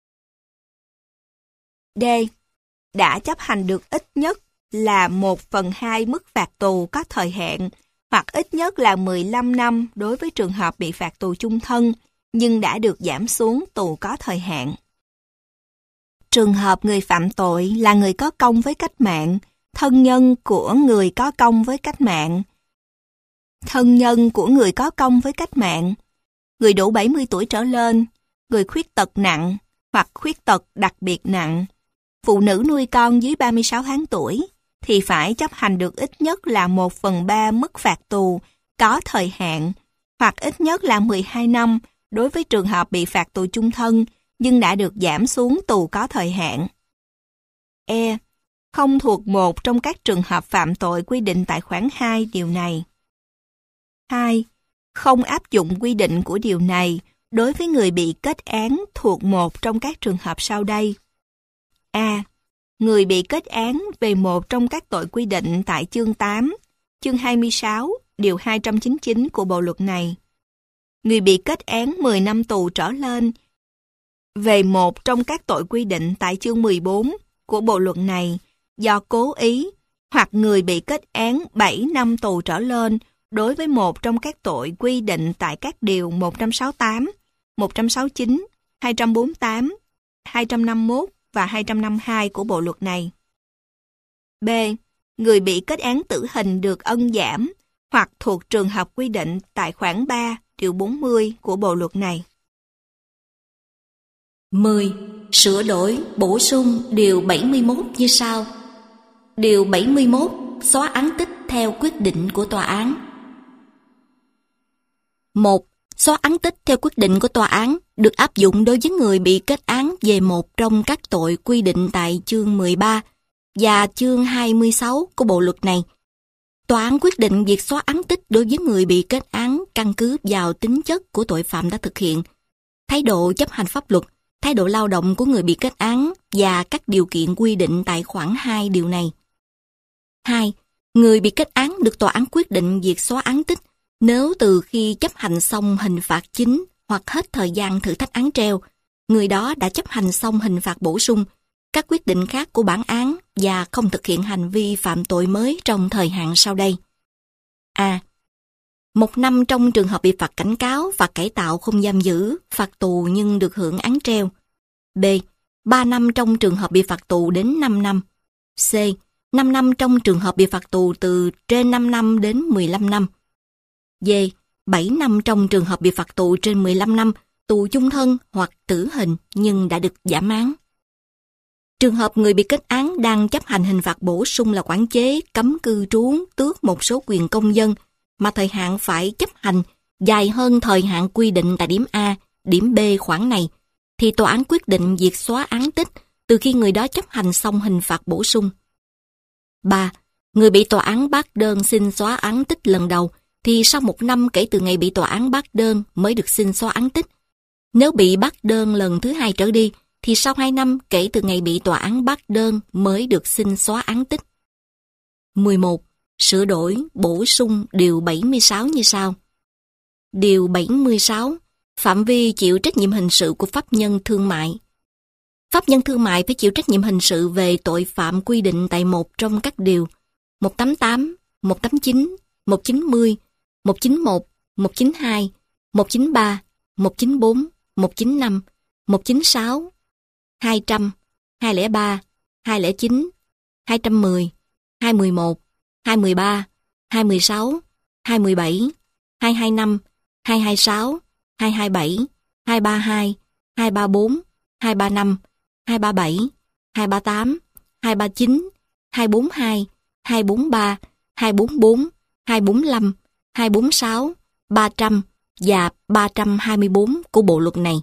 D. Đã chấp hành được ít nhất là 1/2 mức phạt tù có thời hạn, hoặc ít nhất là 15 năm đối với trường hợp bị phạt tù chung thân, nhưng đã được giảm xuống tù có thời hạn. Trường hợp người phạm tội là người có công với cách mạng, thân nhân của người có công với cách mạng, người đủ 70 tuổi trở lên, người khuyết tật nặng hoặc khuyết tật đặc biệt nặng, phụ nữ nuôi con dưới 36 tháng tuổi, thì phải chấp hành được ít nhất là 1/3 mức phạt tù có thời hạn, hoặc ít nhất là 12 năm đối với trường hợp bị phạt tù chung thân, nhưng đã được giảm xuống tù có thời hạn. E. Không thuộc một trong các trường hợp phạm tội quy định tại khoản 2 điều này. 2. Không áp dụng quy định của điều này đối với người bị kết án thuộc một trong các trường hợp sau đây. A. Người bị kết án về một trong các tội quy định tại chương 8, chương 26, điều 299 của bộ luật này. Người bị kết án 10 năm tù trở lên về một trong các tội quy định tại chương 14 của bộ luật này do cố ý, hoặc người bị kết án 7 năm tù trở lên đối với một trong các tội quy định tại các điều 168, 169, 248, 251 và 252 của bộ luật này. B. Người bị kết án tử hình được ân giảm hoặc thuộc trường hợp quy định tại khoản 3, điều 40 của bộ luật này. 10. Sửa đổi, bổ sung điều 71 như sau. Điều 71. Xóa án tích theo quyết định của tòa án. 1. Xóa án tích theo quyết định của tòa án được áp dụng đối với người bị kết án về một trong các tội quy định tại chương 13 và chương 26 của bộ luật này. Tòa án quyết định việc xóa án tích đối với người bị kết án căn cứ vào tính chất của tội phạm đã thực hiện, thái độ chấp hành pháp luật, thái độ lao động của người bị kết án và các điều kiện quy định tại khoản 2 điều này. 2. Người bị kết án được tòa án quyết định việc xóa án tích nếu từ khi chấp hành xong hình phạt chính hoặc hết thời gian thử thách án treo, người đó đã chấp hành xong hình phạt bổ sung, các quyết định khác của bản án và không thực hiện hành vi phạm tội mới trong thời hạn sau đây. A. 1 năm trong trường hợp bị phạt cảnh cáo, phạt cải tạo không giam giữ, phạt tù nhưng được hưởng án treo. B. 3 năm trong trường hợp bị phạt tù đến 5 năm. C. 5 năm trong trường hợp bị phạt tù từ trên 5 năm đến 15 năm. D. 7 năm trong trường hợp bị phạt tù trên 15 năm, tù chung thân hoặc tử hình nhưng đã được giảm án. Trường hợp người bị kết án đang chấp hành hình phạt bổ sung là quản chế, cấm cư trú, tước một số quyền công dân mà thời hạn phải chấp hành dài hơn thời hạn quy định tại điểm A, điểm B khoản này, thì tòa án quyết định việc xóa án tích từ khi người đó chấp hành xong hình phạt bổ sung. 3. Người bị tòa án bác đơn xin xóa án tích lần đầu thì sau 1 năm kể từ ngày bị tòa án bác đơn mới được xin xóa án tích. Nếu bị bác đơn lần thứ 2 trở đi thì sau 2 năm kể từ ngày bị tòa án bác đơn mới được xin xóa án tích. 11. Sửa đổi, bổ sung điều 76 như sau. Điều 76. Phạm vi chịu trách nhiệm hình sự của pháp nhân thương mại. Pháp nhân thương mại phải chịu trách nhiệm hình sự về tội phạm quy định tại một trong các điều 188, 189, 190, 191, 192, 193, 194, 195, 196, 200, 203, 209, 210, 211, 213, 216, 217, 225, 226, 227, 232, 234, 235, 237, 238, 239, 242, 243, 244, 245, 246, 300 và 324 của bộ luật này.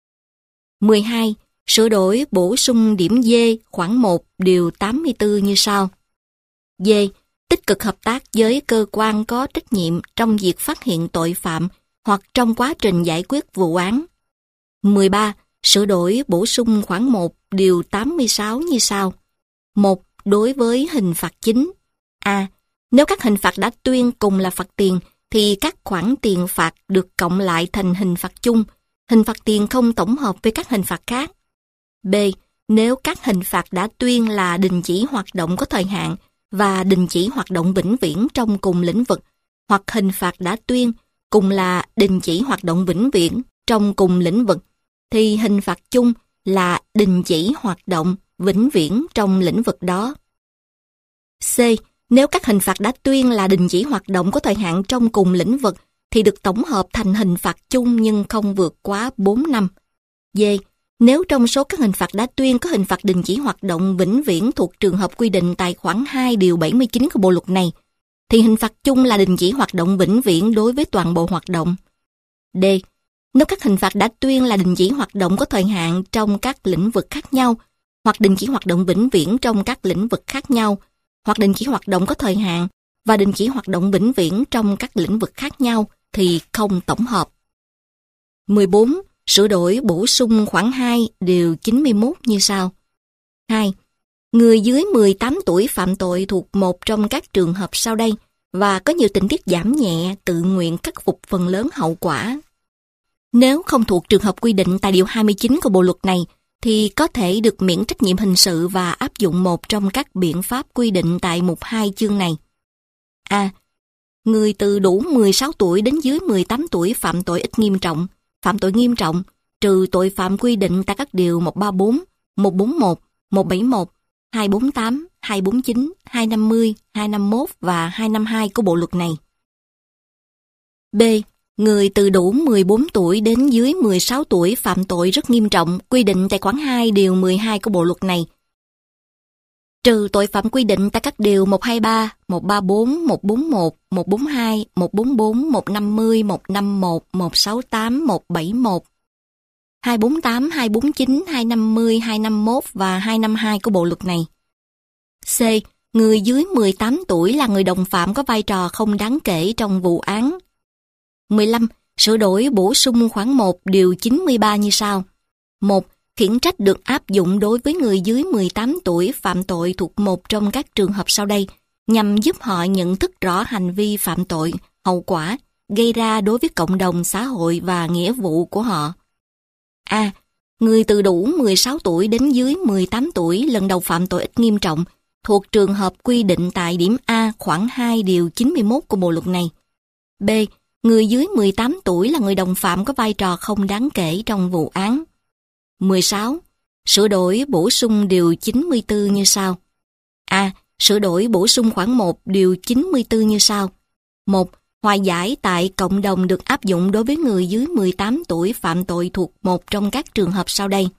12. Sửa đổi bổ sung điểm D khoản 1 điều 84 như sau. D. Tích cực hợp tác với cơ quan có trách nhiệm trong việc phát hiện tội phạm hoặc trong quá trình giải quyết vụ án. 13. Sửa đổi bổ sung khoản 1 điều 86 như sau. 1. Đối với hình phạt chính. A. Nếu các hình phạt đã tuyên cùng là phạt tiền thì các khoản tiền phạt được cộng lại thành hình phạt chung. Hình phạt tiền không tổng hợp với các hình phạt khác. B. Nếu các hình phạt đã tuyên là đình chỉ hoạt động có thời hạn và đình chỉ hoạt động vĩnh viễn trong cùng lĩnh vực, hoặc hình phạt đã tuyên cùng là đình chỉ hoạt động vĩnh viễn trong cùng lĩnh vực, thì hình phạt chung là đình chỉ hoạt động vĩnh viễn trong lĩnh vực đó. C. Nếu các hình phạt đã tuyên là đình chỉ hoạt động có thời hạn trong cùng lĩnh vực thì được tổng hợp thành hình phạt chung nhưng không vượt quá 4 năm. D. Nếu trong số các hình phạt đã tuyên có hình phạt đình chỉ hoạt động vĩnh viễn thuộc trường hợp quy định tại khoản 2 điều 79 của bộ luật này, thì hình phạt chung là đình chỉ hoạt động vĩnh viễn đối với toàn bộ hoạt động. D. Nếu các hình phạt đã tuyên là đình chỉ hoạt động có thời hạn trong các lĩnh vực khác nhau, hoặc đình chỉ hoạt động vĩnh viễn trong các lĩnh vực khác nhau, hoặc đình chỉ hoạt động có thời hạn và đình chỉ hoạt động vĩnh viễn trong các lĩnh vực khác nhau thì không tổng hợp. 14. Sửa đổi bổ sung khoản 2 điều 91 như sau. 2. Người dưới 18 tuổi phạm tội thuộc một trong các trường hợp sau đây và có nhiều tình tiết giảm nhẹ tự nguyện khắc phục phần lớn hậu quả. Nếu không thuộc trường hợp quy định tại điều 29 của bộ luật này thì có thể được miễn trách nhiệm hình sự và áp dụng một trong các biện pháp quy định tại mục 2 chương này. A. Người từ đủ 16 tuổi đến dưới 18 tuổi phạm tội ít nghiêm trọng, phạm tội nghiêm trọng, trừ tội phạm quy định tại các điều 134, 141, 171, 248, 249, 250, 251 và 252 của bộ luật này. B. Người từ đủ 14 tuổi đến dưới 16 tuổi phạm tội rất nghiêm trọng quy định tại khoản 2 điều 12 của bộ luật này, trừ tội phạm quy định tại các điều 123, 134, 141, 142, 144, 150, 151, 168, 171, 248, 249, 250, 251 và 252 của bộ luật này. C. Người dưới 18 tuổi là người đồng phạm có vai trò không đáng kể trong vụ án. 15. Sửa đổi bổ sung khoản 1 điều 93 như sau. 1. Khiển trách được áp dụng đối với người dưới 18 tuổi phạm tội thuộc một trong các trường hợp sau đây nhằm giúp họ nhận thức rõ hành vi phạm tội, hậu quả gây ra đối với cộng đồng xã hội và nghĩa vụ của họ. A. Người từ đủ 16 tuổi đến dưới 18 tuổi lần đầu phạm tội ít nghiêm trọng thuộc trường hợp quy định tại điểm A khoản 2 điều 91 của bộ luật này. B. Người dưới 18 tuổi là người đồng phạm có vai trò không đáng kể trong vụ án. 16. Sửa đổi bổ sung điều 94 như sau. A. Sửa đổi bổ sung khoản 1 điều 94 như sau. 1. Hòa giải tại cộng đồng được áp dụng đối với người dưới 18 tuổi phạm tội thuộc một trong các trường hợp sau đây.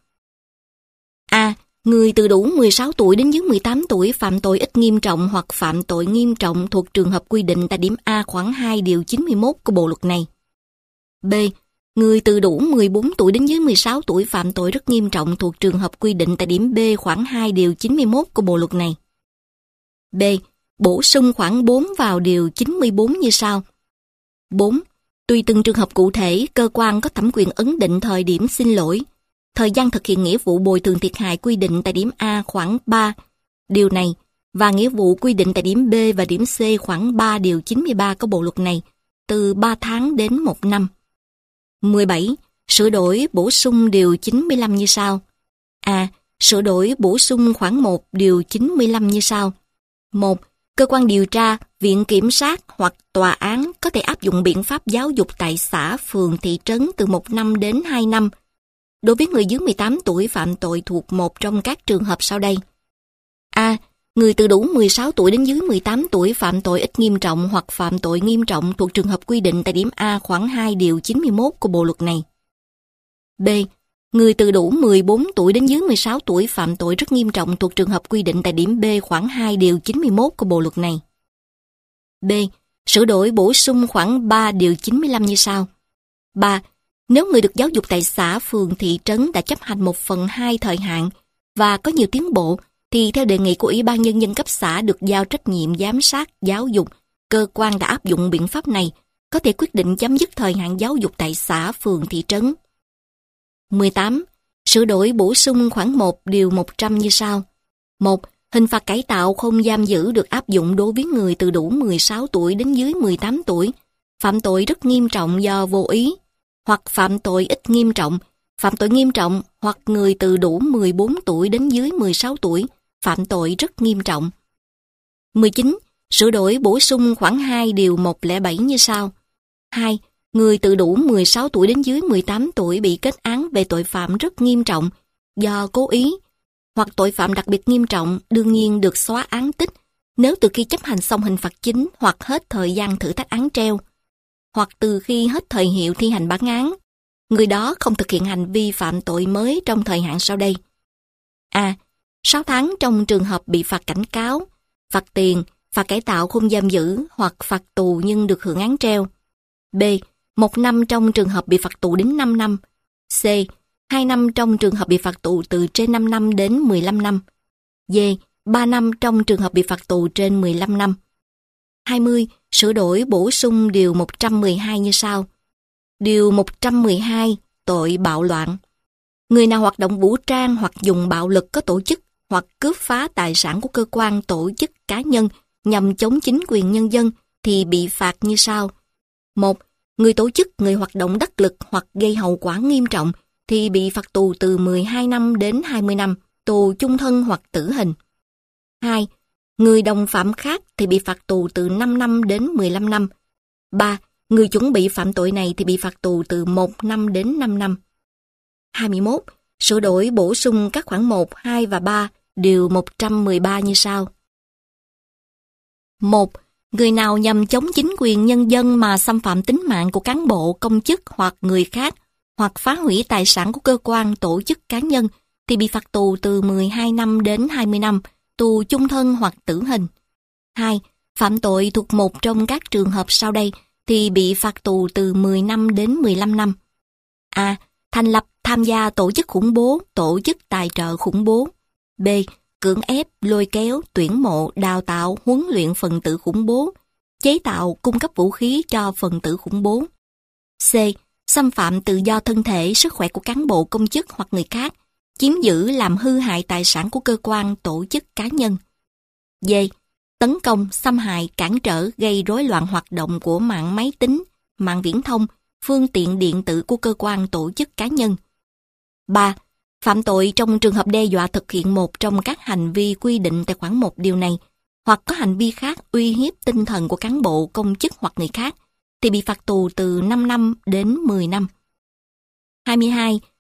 A. Người từ đủ 16 tuổi đến dưới 18 tuổi phạm tội ít nghiêm trọng hoặc phạm tội nghiêm trọng thuộc trường hợp quy định tại điểm A khoản 2 điều 91 của bộ luật này. B. Người từ đủ 14 tuổi đến dưới 16 tuổi phạm tội rất nghiêm trọng thuộc trường hợp quy định tại điểm B khoản 2 điều 91 của bộ luật này. B. Bổ sung khoản 4 vào điều 94 như sau. 4. Tùy từng trường hợp cụ thể, cơ quan có thẩm quyền ấn định thời điểm xin lỗi, thời gian thực hiện nghĩa vụ bồi thường thiệt hại quy định tại điểm A khoản 3 điều này và nghĩa vụ quy định tại điểm B và điểm C khoản 3 điều 93 của bộ luật này từ 3 tháng đến 1 năm. 17. Sửa đổi bổ sung điều 95 như sau. A. Sửa đổi bổ sung khoản 1 điều 95 như sau. 1. Cơ quan điều tra, viện kiểm sát hoặc tòa án có thể áp dụng biện pháp giáo dục tại xã, phường, thị trấn từ 1 năm đến 2 năm đối với người dưới 18 tuổi phạm tội thuộc một trong các trường hợp sau đây. A. Người từ đủ 16 tuổi đến dưới 18 tuổi phạm tội ít nghiêm trọng hoặc phạm tội nghiêm trọng thuộc trường hợp quy định tại điểm A khoản 2 điều 91 của bộ luật này. B. Người từ đủ 14 tuổi đến dưới 16 tuổi phạm tội rất nghiêm trọng thuộc trường hợp quy định tại điểm B khoản 2 điều 91 của bộ luật này. B. Sửa đổi bổ sung khoản 3 điều 95 như sau. 3. Nếu người được giáo dục tại xã, phường, thị trấn đã chấp hành 1/2 thời hạn và có nhiều tiến bộ, thì theo đề nghị của Ủy ban Nhân dân cấp xã được giao trách nhiệm giám sát, giáo dục, cơ quan đã áp dụng biện pháp này có thể quyết định chấm dứt thời hạn giáo dục tại xã, phường, thị trấn. 18. Sửa đổi bổ sung khoản 1 điều 100 như sau. 1. Hình phạt cải tạo không giam giữ được áp dụng đối với người từ đủ 16 tuổi đến dưới 18 tuổi, phạm tội rất nghiêm trọng do vô ý, hoặc phạm tội ít nghiêm trọng, phạm tội nghiêm trọng hoặc người từ đủ 14 tuổi đến dưới 16 tuổi, phạm tội rất nghiêm trọng. 19. Sửa đổi bổ sung khoản 2 điều 107 như sau. 2. Người từ đủ 16 tuổi đến dưới 18 tuổi bị kết án về tội phạm rất nghiêm trọng do cố ý hoặc tội phạm đặc biệt nghiêm trọng đương nhiên được xóa án tích nếu từ khi chấp hành xong hình phạt chính hoặc hết thời gian thử thách án treo, hoặc từ khi hết thời hiệu thi hành bản án, người đó không thực hiện hành vi phạm tội mới trong thời hạn sau đây. A. 6 tháng trong trường hợp bị phạt cảnh cáo, phạt tiền, phạt cải tạo không giam giữ hoặc phạt tù nhưng được hưởng án treo. B. 1 năm trong trường hợp bị phạt tù đến 5 năm. C. 2 năm trong trường hợp bị phạt tù từ trên 5 năm đến 15 năm. D. 3 năm trong trường hợp bị phạt tù trên 15 năm. 20. Sửa đổi bổ sung điều 112 như sau. Điều 112. Tội bạo loạn. Người nào hoạt động vũ trang hoặc dùng bạo lực có tổ chức hoặc cướp phá tài sản của cơ quan, tổ chức, cá nhân nhằm chống chính quyền nhân dân thì bị phạt như sau. 1. Người tổ chức, người hoạt động đắc lực hoặc gây hậu quả nghiêm trọng thì bị phạt tù từ 12 năm đến 20 năm, tù chung thân hoặc tử hình. 2. Người đồng phạm khác thì bị phạt tù từ 5 năm đến 15 năm. 3. Người chuẩn bị phạm tội này thì bị phạt tù từ 1 năm đến 5 năm. 21. Sửa đổi bổ sung các khoản 1, 2 và 3 điều 113 như sau. 1. Người nào nhằm chống chính quyền nhân dân mà xâm phạm tính mạng của cán bộ, công chức hoặc người khác, hoặc phá hủy tài sản của cơ quan, tổ chức, cá nhân, thì bị phạt tù từ 12 năm đến 20 năm, tù chung thân hoặc tử hình. 2. Phạm tội thuộc một trong các trường hợp sau đây, thì bị phạt tù từ 10 năm đến 15 năm. A. Thành lập, tham gia tổ chức khủng bố, tổ chức tài trợ khủng bố. B. Cưỡng ép, lôi kéo, tuyển mộ, đào tạo, huấn luyện phần tử khủng bố, chế tạo, cung cấp vũ khí cho phần tử khủng bố. C. Xâm phạm tự do thân thể, sức khỏe của cán bộ, công chức hoặc người khác, chiếm giữ, làm hư hại tài sản của cơ quan, tổ chức, cá nhân. D. Tấn công, xâm hại, cản trở, gây rối loạn hoạt động của mạng máy tính, mạng viễn thông, phương tiện điện tử của cơ quan, tổ chức, cá nhân. 3. Phạm tội trong trường hợp đe dọa thực hiện một trong các hành vi quy định tại khoản 1 điều này, hoặc có hành vi khác uy hiếp tinh thần của cán bộ, công chức hoặc người khác, thì bị phạt tù từ 5 năm đến 10 năm. 22.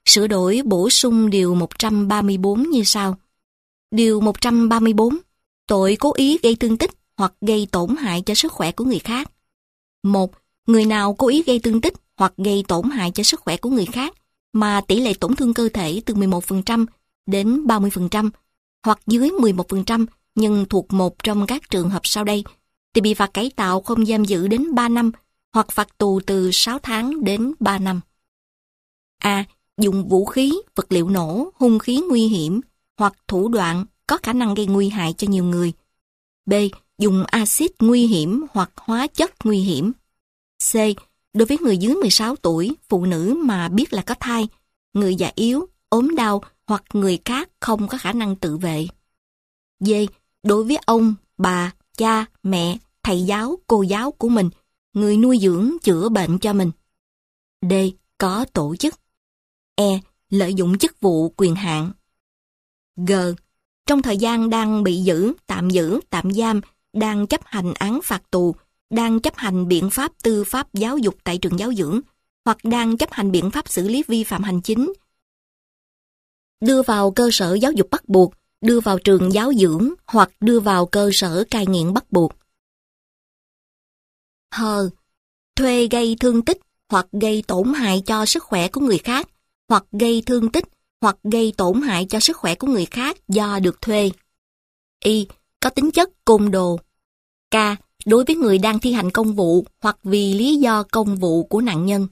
sửa đổi bổ sung Điều 134 như sau. Điều 134. Tội cố ý gây thương tích hoặc gây tổn hại cho sức khỏe của người khác. 1. Người nào cố ý gây thương tích hoặc gây tổn hại cho sức khỏe của người khác mà tỷ lệ tổn thương cơ thể từ 11% đến 30% hoặc dưới 11% nhưng thuộc một trong các trường hợp sau đây thì bị phạt cải tạo không giam giữ đến 3 năm hoặc phạt tù từ 6 tháng đến 3 năm. A. Dùng vũ khí, vật liệu nổ, hung khí nguy hiểm hoặc thủ đoạn có khả năng gây nguy hại cho nhiều người. B. Dùng axit nguy hiểm hoặc hóa chất nguy hiểm. C. Đối với người dưới 16 tuổi, phụ nữ mà biết là có thai, người già yếu, ốm đau hoặc người khác không có khả năng tự vệ. D. Đối với ông, bà, cha, mẹ, thầy giáo, cô giáo của mình, người nuôi dưỡng chữa bệnh cho mình. D. Có tổ chức. E. Lợi dụng chức vụ quyền hạn. G. Trong thời gian đang bị giữ, tạm giam, đang chấp hành án phạt tù, đang chấp hành biện pháp tư pháp giáo dục tại trường giáo dưỡng, hoặc đang chấp hành biện pháp xử lý vi phạm hành chính, đưa vào cơ sở giáo dục bắt buộc, đưa vào trường giáo dưỡng, hoặc đưa vào cơ sở cai nghiện bắt buộc. H. Thuê gây thương tích hoặc gây tổn hại cho sức khỏe của người khác, hoặc gây thương tích hoặc gây tổn hại cho sức khỏe của người khác do được thuê. Y. Có tính chất côn đồ. K. Đối với người đang thi hành công vụ hoặc vì lý do công vụ của nạn nhân.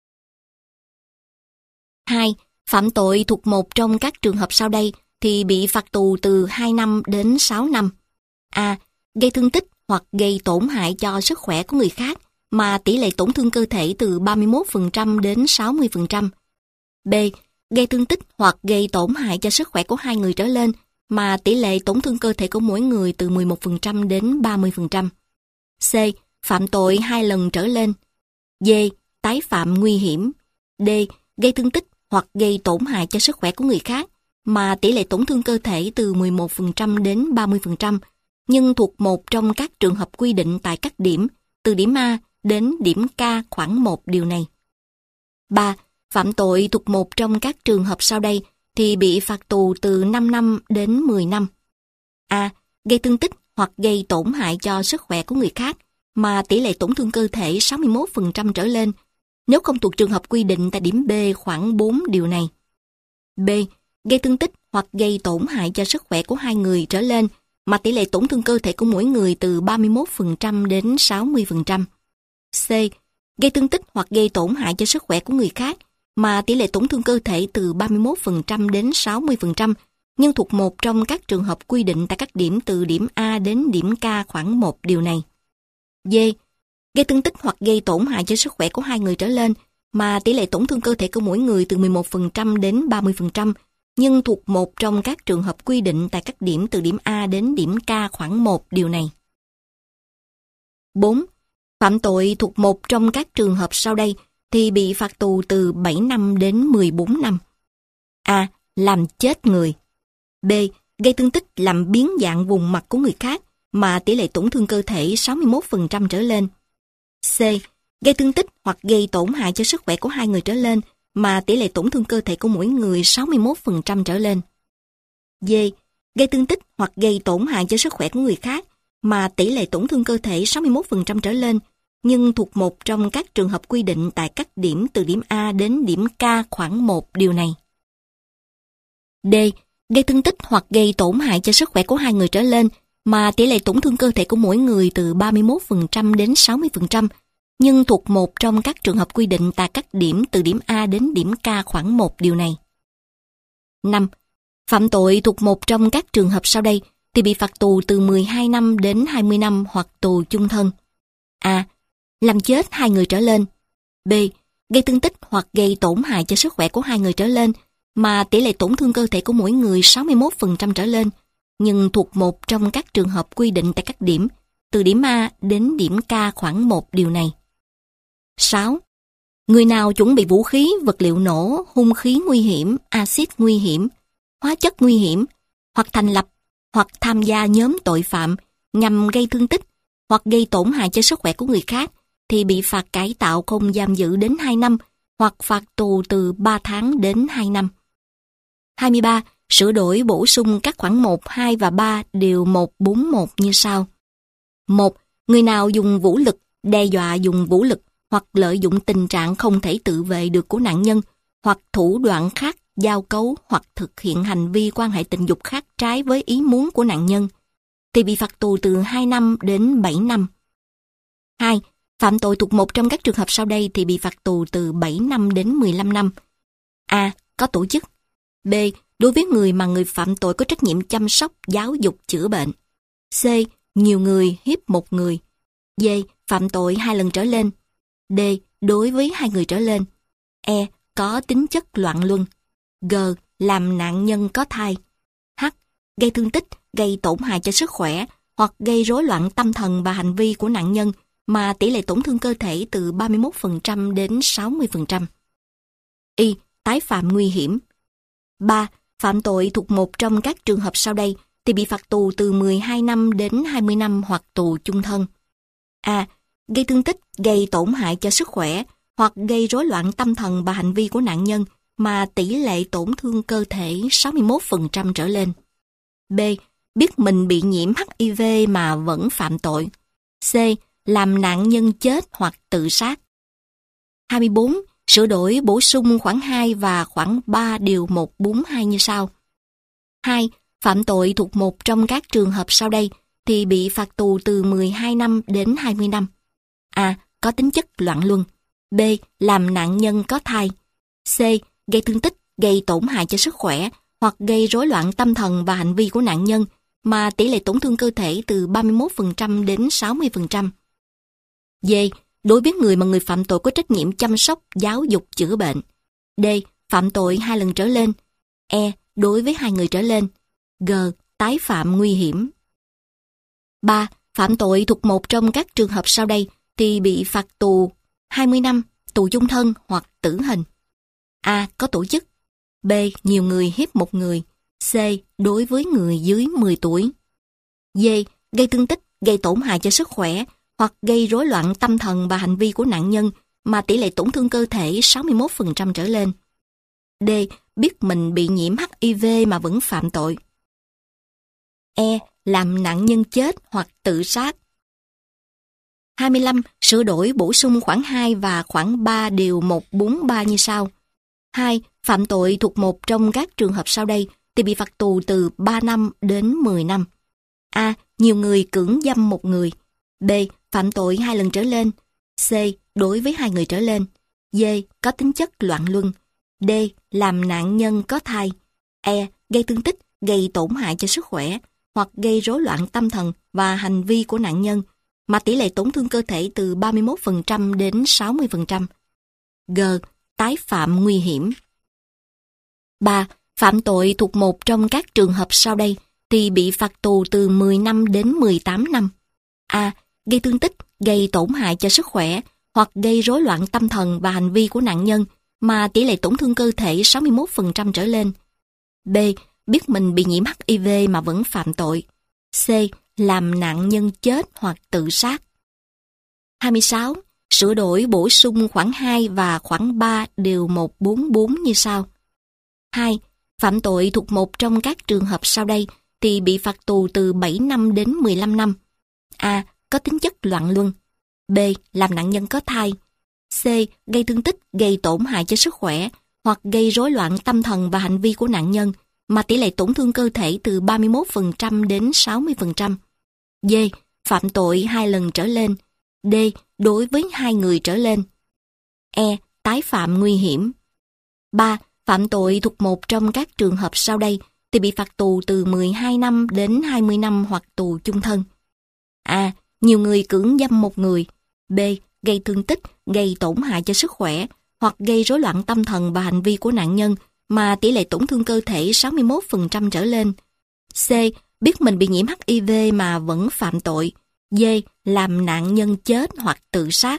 2. Phạm tội thuộc một trong các trường hợp sau đây thì bị phạt tù từ 2 năm đến 6 năm. A. Gây thương tích hoặc gây tổn hại cho sức khỏe của người khác mà tỷ lệ tổn thương cơ thể từ 31% đến 60%. B. Gây thương tích hoặc gây tổn hại cho sức khỏe của 2 người trở lên mà tỷ lệ tổn thương cơ thể của mỗi người từ 11% đến 30%. C. Phạm tội 2 lần trở lên. D. Tái phạm nguy hiểm. D. Gây thương tích hoặc gây tổn hại cho sức khỏe của người khác mà tỷ lệ tổn thương cơ thể từ 11% đến 30%, nhưng thuộc một trong các trường hợp quy định tại các điểm, từ điểm A đến điểm K khoảng 1 điều này. 3. Phạm tội thuộc một trong các trường hợp sau đây thì bị phạt tù từ 5 năm đến 10 năm. A. Gây thương tích hoặc gây tổn hại cho sức khỏe của người khác mà tỷ lệ tổn thương cơ thể 61% trở lên, nếu không thuộc trường hợp quy định tại điểm B khoảng 4 điều này. B. Gây thương tích hoặc gây tổn hại cho sức khỏe của 2 người trở lên mà tỷ lệ tổn thương cơ thể của mỗi người từ 31% đến 60%. C. Gây thương tích hoặc gây tổn hại cho sức khỏe của người khác mà tỷ lệ tổn thương cơ thể từ 31% đến 60%, nhưng thuộc một trong các trường hợp quy định tại các điểm từ điểm A đến điểm K khoảng 1 điều này. D. Gây thương tích hoặc gây tổn hại cho sức khỏe của 2 người trở lên mà tỷ lệ tổn thương cơ thể của mỗi người từ 11% đến 30%, nhưng thuộc một trong các trường hợp quy định tại các điểm từ điểm A đến điểm K khoảng 1 điều này. 4. Phạm tội thuộc một trong các trường hợp sau đây thì bị phạt tù từ 7 năm đến 14 năm. A. Làm chết người. B. Gây thương tích làm biến dạng vùng mặt của người khác mà tỷ lệ tổn thương cơ thể 61% trở lên. C. Gây thương tích hoặc gây tổn hại cho sức khỏe của 2 người trở lên mà tỷ lệ tổn thương cơ thể của mỗi người 61% trở lên. D. Gây thương tích hoặc gây tổn hại cho sức khỏe của người khác mà tỷ lệ tổn thương cơ thể 61% trở lên, nhưng thuộc một trong các trường hợp quy định tại các điểm từ điểm A đến điểm K khoảng 1 điều này. D. Gây thương tích hoặc gây tổn hại cho sức khỏe của 2 người trở lên mà tỷ lệ tổn thương cơ thể của mỗi người từ 31% đến 60%, nhưng thuộc một trong các trường hợp quy định tại các điểm từ điểm A đến điểm K khoảng 1 điều này. 5. Phạm tội thuộc một trong các trường hợp sau đây thì bị phạt tù từ 12 năm đến 20 năm hoặc tù chung thân. A. Làm chết 2 người trở lên. B. Gây thương tích hoặc gây tổn hại cho sức khỏe của 2 người trở lên mà tỷ lệ tổn thương cơ thể của mỗi người 61% trở lên, nhưng thuộc một trong các trường hợp quy định tại các điểm từ điểm A đến điểm K khoảng 1 điều này. 6. Người nào chuẩn bị vũ khí, vật liệu nổ, hung khí nguy hiểm, axit nguy hiểm, hóa chất nguy hiểm, hoặc thành lập hoặc tham gia nhóm tội phạm nhằm gây thương tích hoặc gây tổn hại cho sức khỏe của người khác thì bị phạt cải tạo không giam giữ đến 2 năm hoặc phạt tù từ 3 tháng đến 2 năm. 23. Sửa đổi bổ sung các khoản 1, 2 và 3 điều 141 như sau. 1. Người nào dùng vũ lực, đe dọa dùng vũ lực hoặc lợi dụng tình trạng không thể tự vệ được của nạn nhân hoặc thủ đoạn khác giao cấu hoặc thực hiện hành vi quan hệ tình dục khác trái với ý muốn của nạn nhân thì bị phạt tù từ 2 năm đến 7 năm. 2. Phạm tội thuộc một trong các trường hợp sau đây thì bị phạt tù từ 7 năm đến 15 năm. A. Có tổ chức. B. Đối với người mà người phạm tội có trách nhiệm chăm sóc, giáo dục, chữa bệnh. C. Nhiều người hiếp một người. D. Phạm tội 2 lần trở lên. D. Đối với 2 người trở lên. E. Có tính chất loạn luân. G. Làm nạn nhân có thai. H. Gây thương tích, gây tổn hại cho sức khỏe hoặc gây rối loạn tâm thần và hành vi của nạn nhân mà tỷ lệ tổn thương cơ thể từ 31% đến 60%. Y. Tái phạm nguy hiểm. 3. Phạm tội thuộc một trong các trường hợp sau đây thì bị phạt tù từ 12 năm đến 20 năm hoặc tù chung thân. A. Gây thương tích, gây tổn hại cho sức khỏe hoặc gây rối loạn tâm thần và hành vi của nạn nhân mà tỷ lệ tổn thương cơ thể 61% trở lên. B. Biết mình bị nhiễm HIV mà vẫn phạm tội. C. Làm nạn nhân chết hoặc tự sát. 24. Sửa đổi bổ sung khoản 2 và khoản 3 điều 142 như sau. 2. Phạm tội thuộc một trong các trường hợp sau đây thì bị phạt tù từ 12 năm đến 20 năm. A. Có tính chất loạn luân. B. Làm nạn nhân có thai. C. Gây thương tích, gây tổn hại cho sức khỏe hoặc gây rối loạn tâm thần và hành vi của nạn nhân mà tỷ lệ tổn thương cơ thể từ 31% đến 60%. D. Đối với người mà người phạm tội có trách nhiệm chăm sóc, giáo dục, chữa bệnh. D. Phạm tội 2 lần trở lên. E. Đối với 2 người trở lên. G. Tái phạm nguy hiểm. 3. Phạm tội thuộc một trong các trường hợp sau đây thì bị phạt tù 20 năm, tù chung thân hoặc tử hình. A. Có tổ chức. B. Nhiều người hiếp một người. C. Đối với người dưới 10 tuổi. D. Gây thương tích, gây tổn hại cho sức khỏe hoặc gây rối loạn tâm thần và hành vi của nạn nhân mà tỷ lệ tổn thương cơ thể 61% trở lên. D. Biết mình bị nhiễm HIV mà vẫn phạm tội. E. Làm nạn nhân chết hoặc tự sát. 25. Sửa đổi bổ sung khoản 2 và khoản 3 điều 143 như sau. 2. Phạm tội thuộc một trong các trường hợp sau đây thì bị phạt tù từ 3 năm đến 10 năm. A. Nhiều người cưỡng dâm một người. B. Phạm tội 2 lần trở lên. C. Đối với 2 người trở lên. D. Có tính chất loạn luân. D. Làm nạn nhân có thai. E. Gây thương tích, gây tổn hại cho sức khỏe hoặc gây rối loạn tâm thần và hành vi của nạn nhân mà tỷ lệ tổn thương cơ thể từ 31% đến 60%. G. Tái phạm nguy hiểm. 3. Phạm tội thuộc một trong các trường hợp sau đây thì bị phạt tù từ 10 năm đến 18 năm. A. Gây thương tích, gây tổn hại cho sức khỏe hoặc gây rối loạn tâm thần và hành vi của nạn nhân mà tỷ lệ tổn thương cơ thể 61% trở lên. B. Biết mình bị nhiễm HIV mà vẫn phạm tội. C. Làm nạn nhân chết hoặc tự sát. 26. Sửa đổi bổ sung khoản 2 và khoản 3 điều 144 như sau. 2. Phạm tội thuộc một trong các trường hợp sau đây thì bị phạt tù từ 7 năm đến 15 năm. A. Có tính chất loạn luân. B. Làm nạn nhân có thai. C. Gây thương tích, gây tổn hại cho sức khỏe hoặc gây rối loạn tâm thần và hành vi của nạn nhân mà tỷ lệ tổn thương cơ thể từ 31% đến 60%. D. Phạm tội 2 lần trở lên. D. Đối với 2 người trở lên. E. Tái phạm nguy hiểm. 3. Phạm tội thuộc một trong các trường hợp sau đây thì bị phạt tù từ 12 năm đến 20 năm hoặc tù chung thân. A. Nhiều người cưỡng dâm một người. B. Gây thương tích, gây tổn hại cho sức khỏe hoặc gây rối loạn tâm thần và hành vi của nạn nhân mà tỷ lệ tổn thương cơ thể 61% trở lên. C. Biết mình bị nhiễm HIV mà vẫn phạm tội. D. Làm nạn nhân chết hoặc tự sát.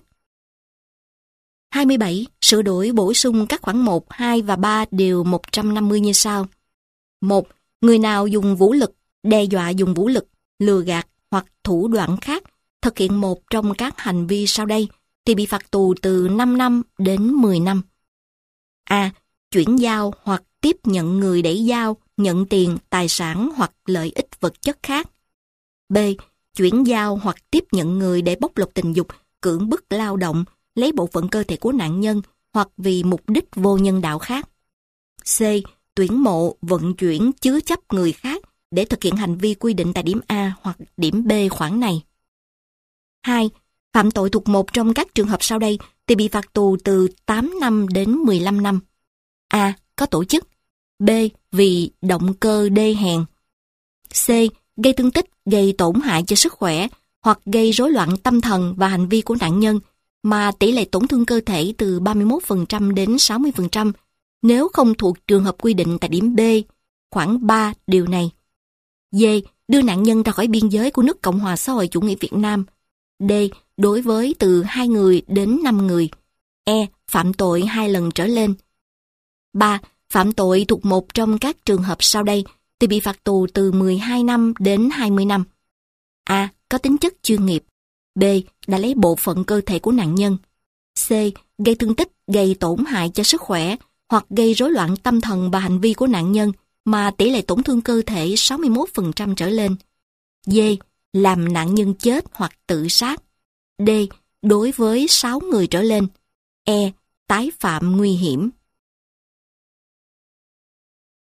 27. Sửa đổi bổ sung các khoản 1, 2 và 3 điều 150 như sau. 1. Người nào dùng vũ lực, đe dọa dùng vũ lực, lừa gạt hoặc thủ đoạn khác thực hiện một trong các hành vi sau đây thì bị phạt tù từ 5 năm đến 10 năm. A. Chuyển giao hoặc tiếp nhận người để giao, nhận tiền, tài sản hoặc lợi ích vật chất khác. B. Chuyển giao hoặc tiếp nhận người để bóc lột tình dục, cưỡng bức lao động, lấy bộ phận cơ thể của nạn nhân hoặc vì mục đích vô nhân đạo khác. C. Tuyển mộ, vận chuyển, chứa chấp người khác để thực hiện hành vi quy định tại điểm A hoặc điểm B khoản này. 2. Phạm tội thuộc một trong các trường hợp sau đây thì bị phạt tù từ 8 năm đến 15 năm. A. Có tổ chức. B. Vì động cơ đê hèn. C. Gây thương tích, gây tổn hại cho sức khỏe hoặc gây rối loạn tâm thần và hành vi của nạn nhân mà tỷ lệ tổn thương cơ thể từ 31% đến 60% nếu không thuộc trường hợp quy định tại điểm B, khoảng 3 điều này. D. Đưa nạn nhân ra khỏi biên giới của nước Cộng hòa xã hội chủ nghĩa Việt Nam. D. Đối với từ 2 người đến 5 người. E. Phạm tội 2 lần trở lên. 3. Phạm tội thuộc một trong các trường hợp sau đây thì bị phạt tù từ 12 năm đến 20 năm. A. Có tính chất chuyên nghiệp. B. Đã lấy bộ phận cơ thể của nạn nhân. C. Gây thương tích, gây tổn hại cho sức khỏe hoặc gây rối loạn tâm thần và hành vi của nạn nhân mà tỷ lệ tổn thương cơ thể 61% trở lên. D. Làm nạn nhân chết hoặc tự sát. D. Đối với 6 người trở lên. E. Tái phạm nguy hiểm.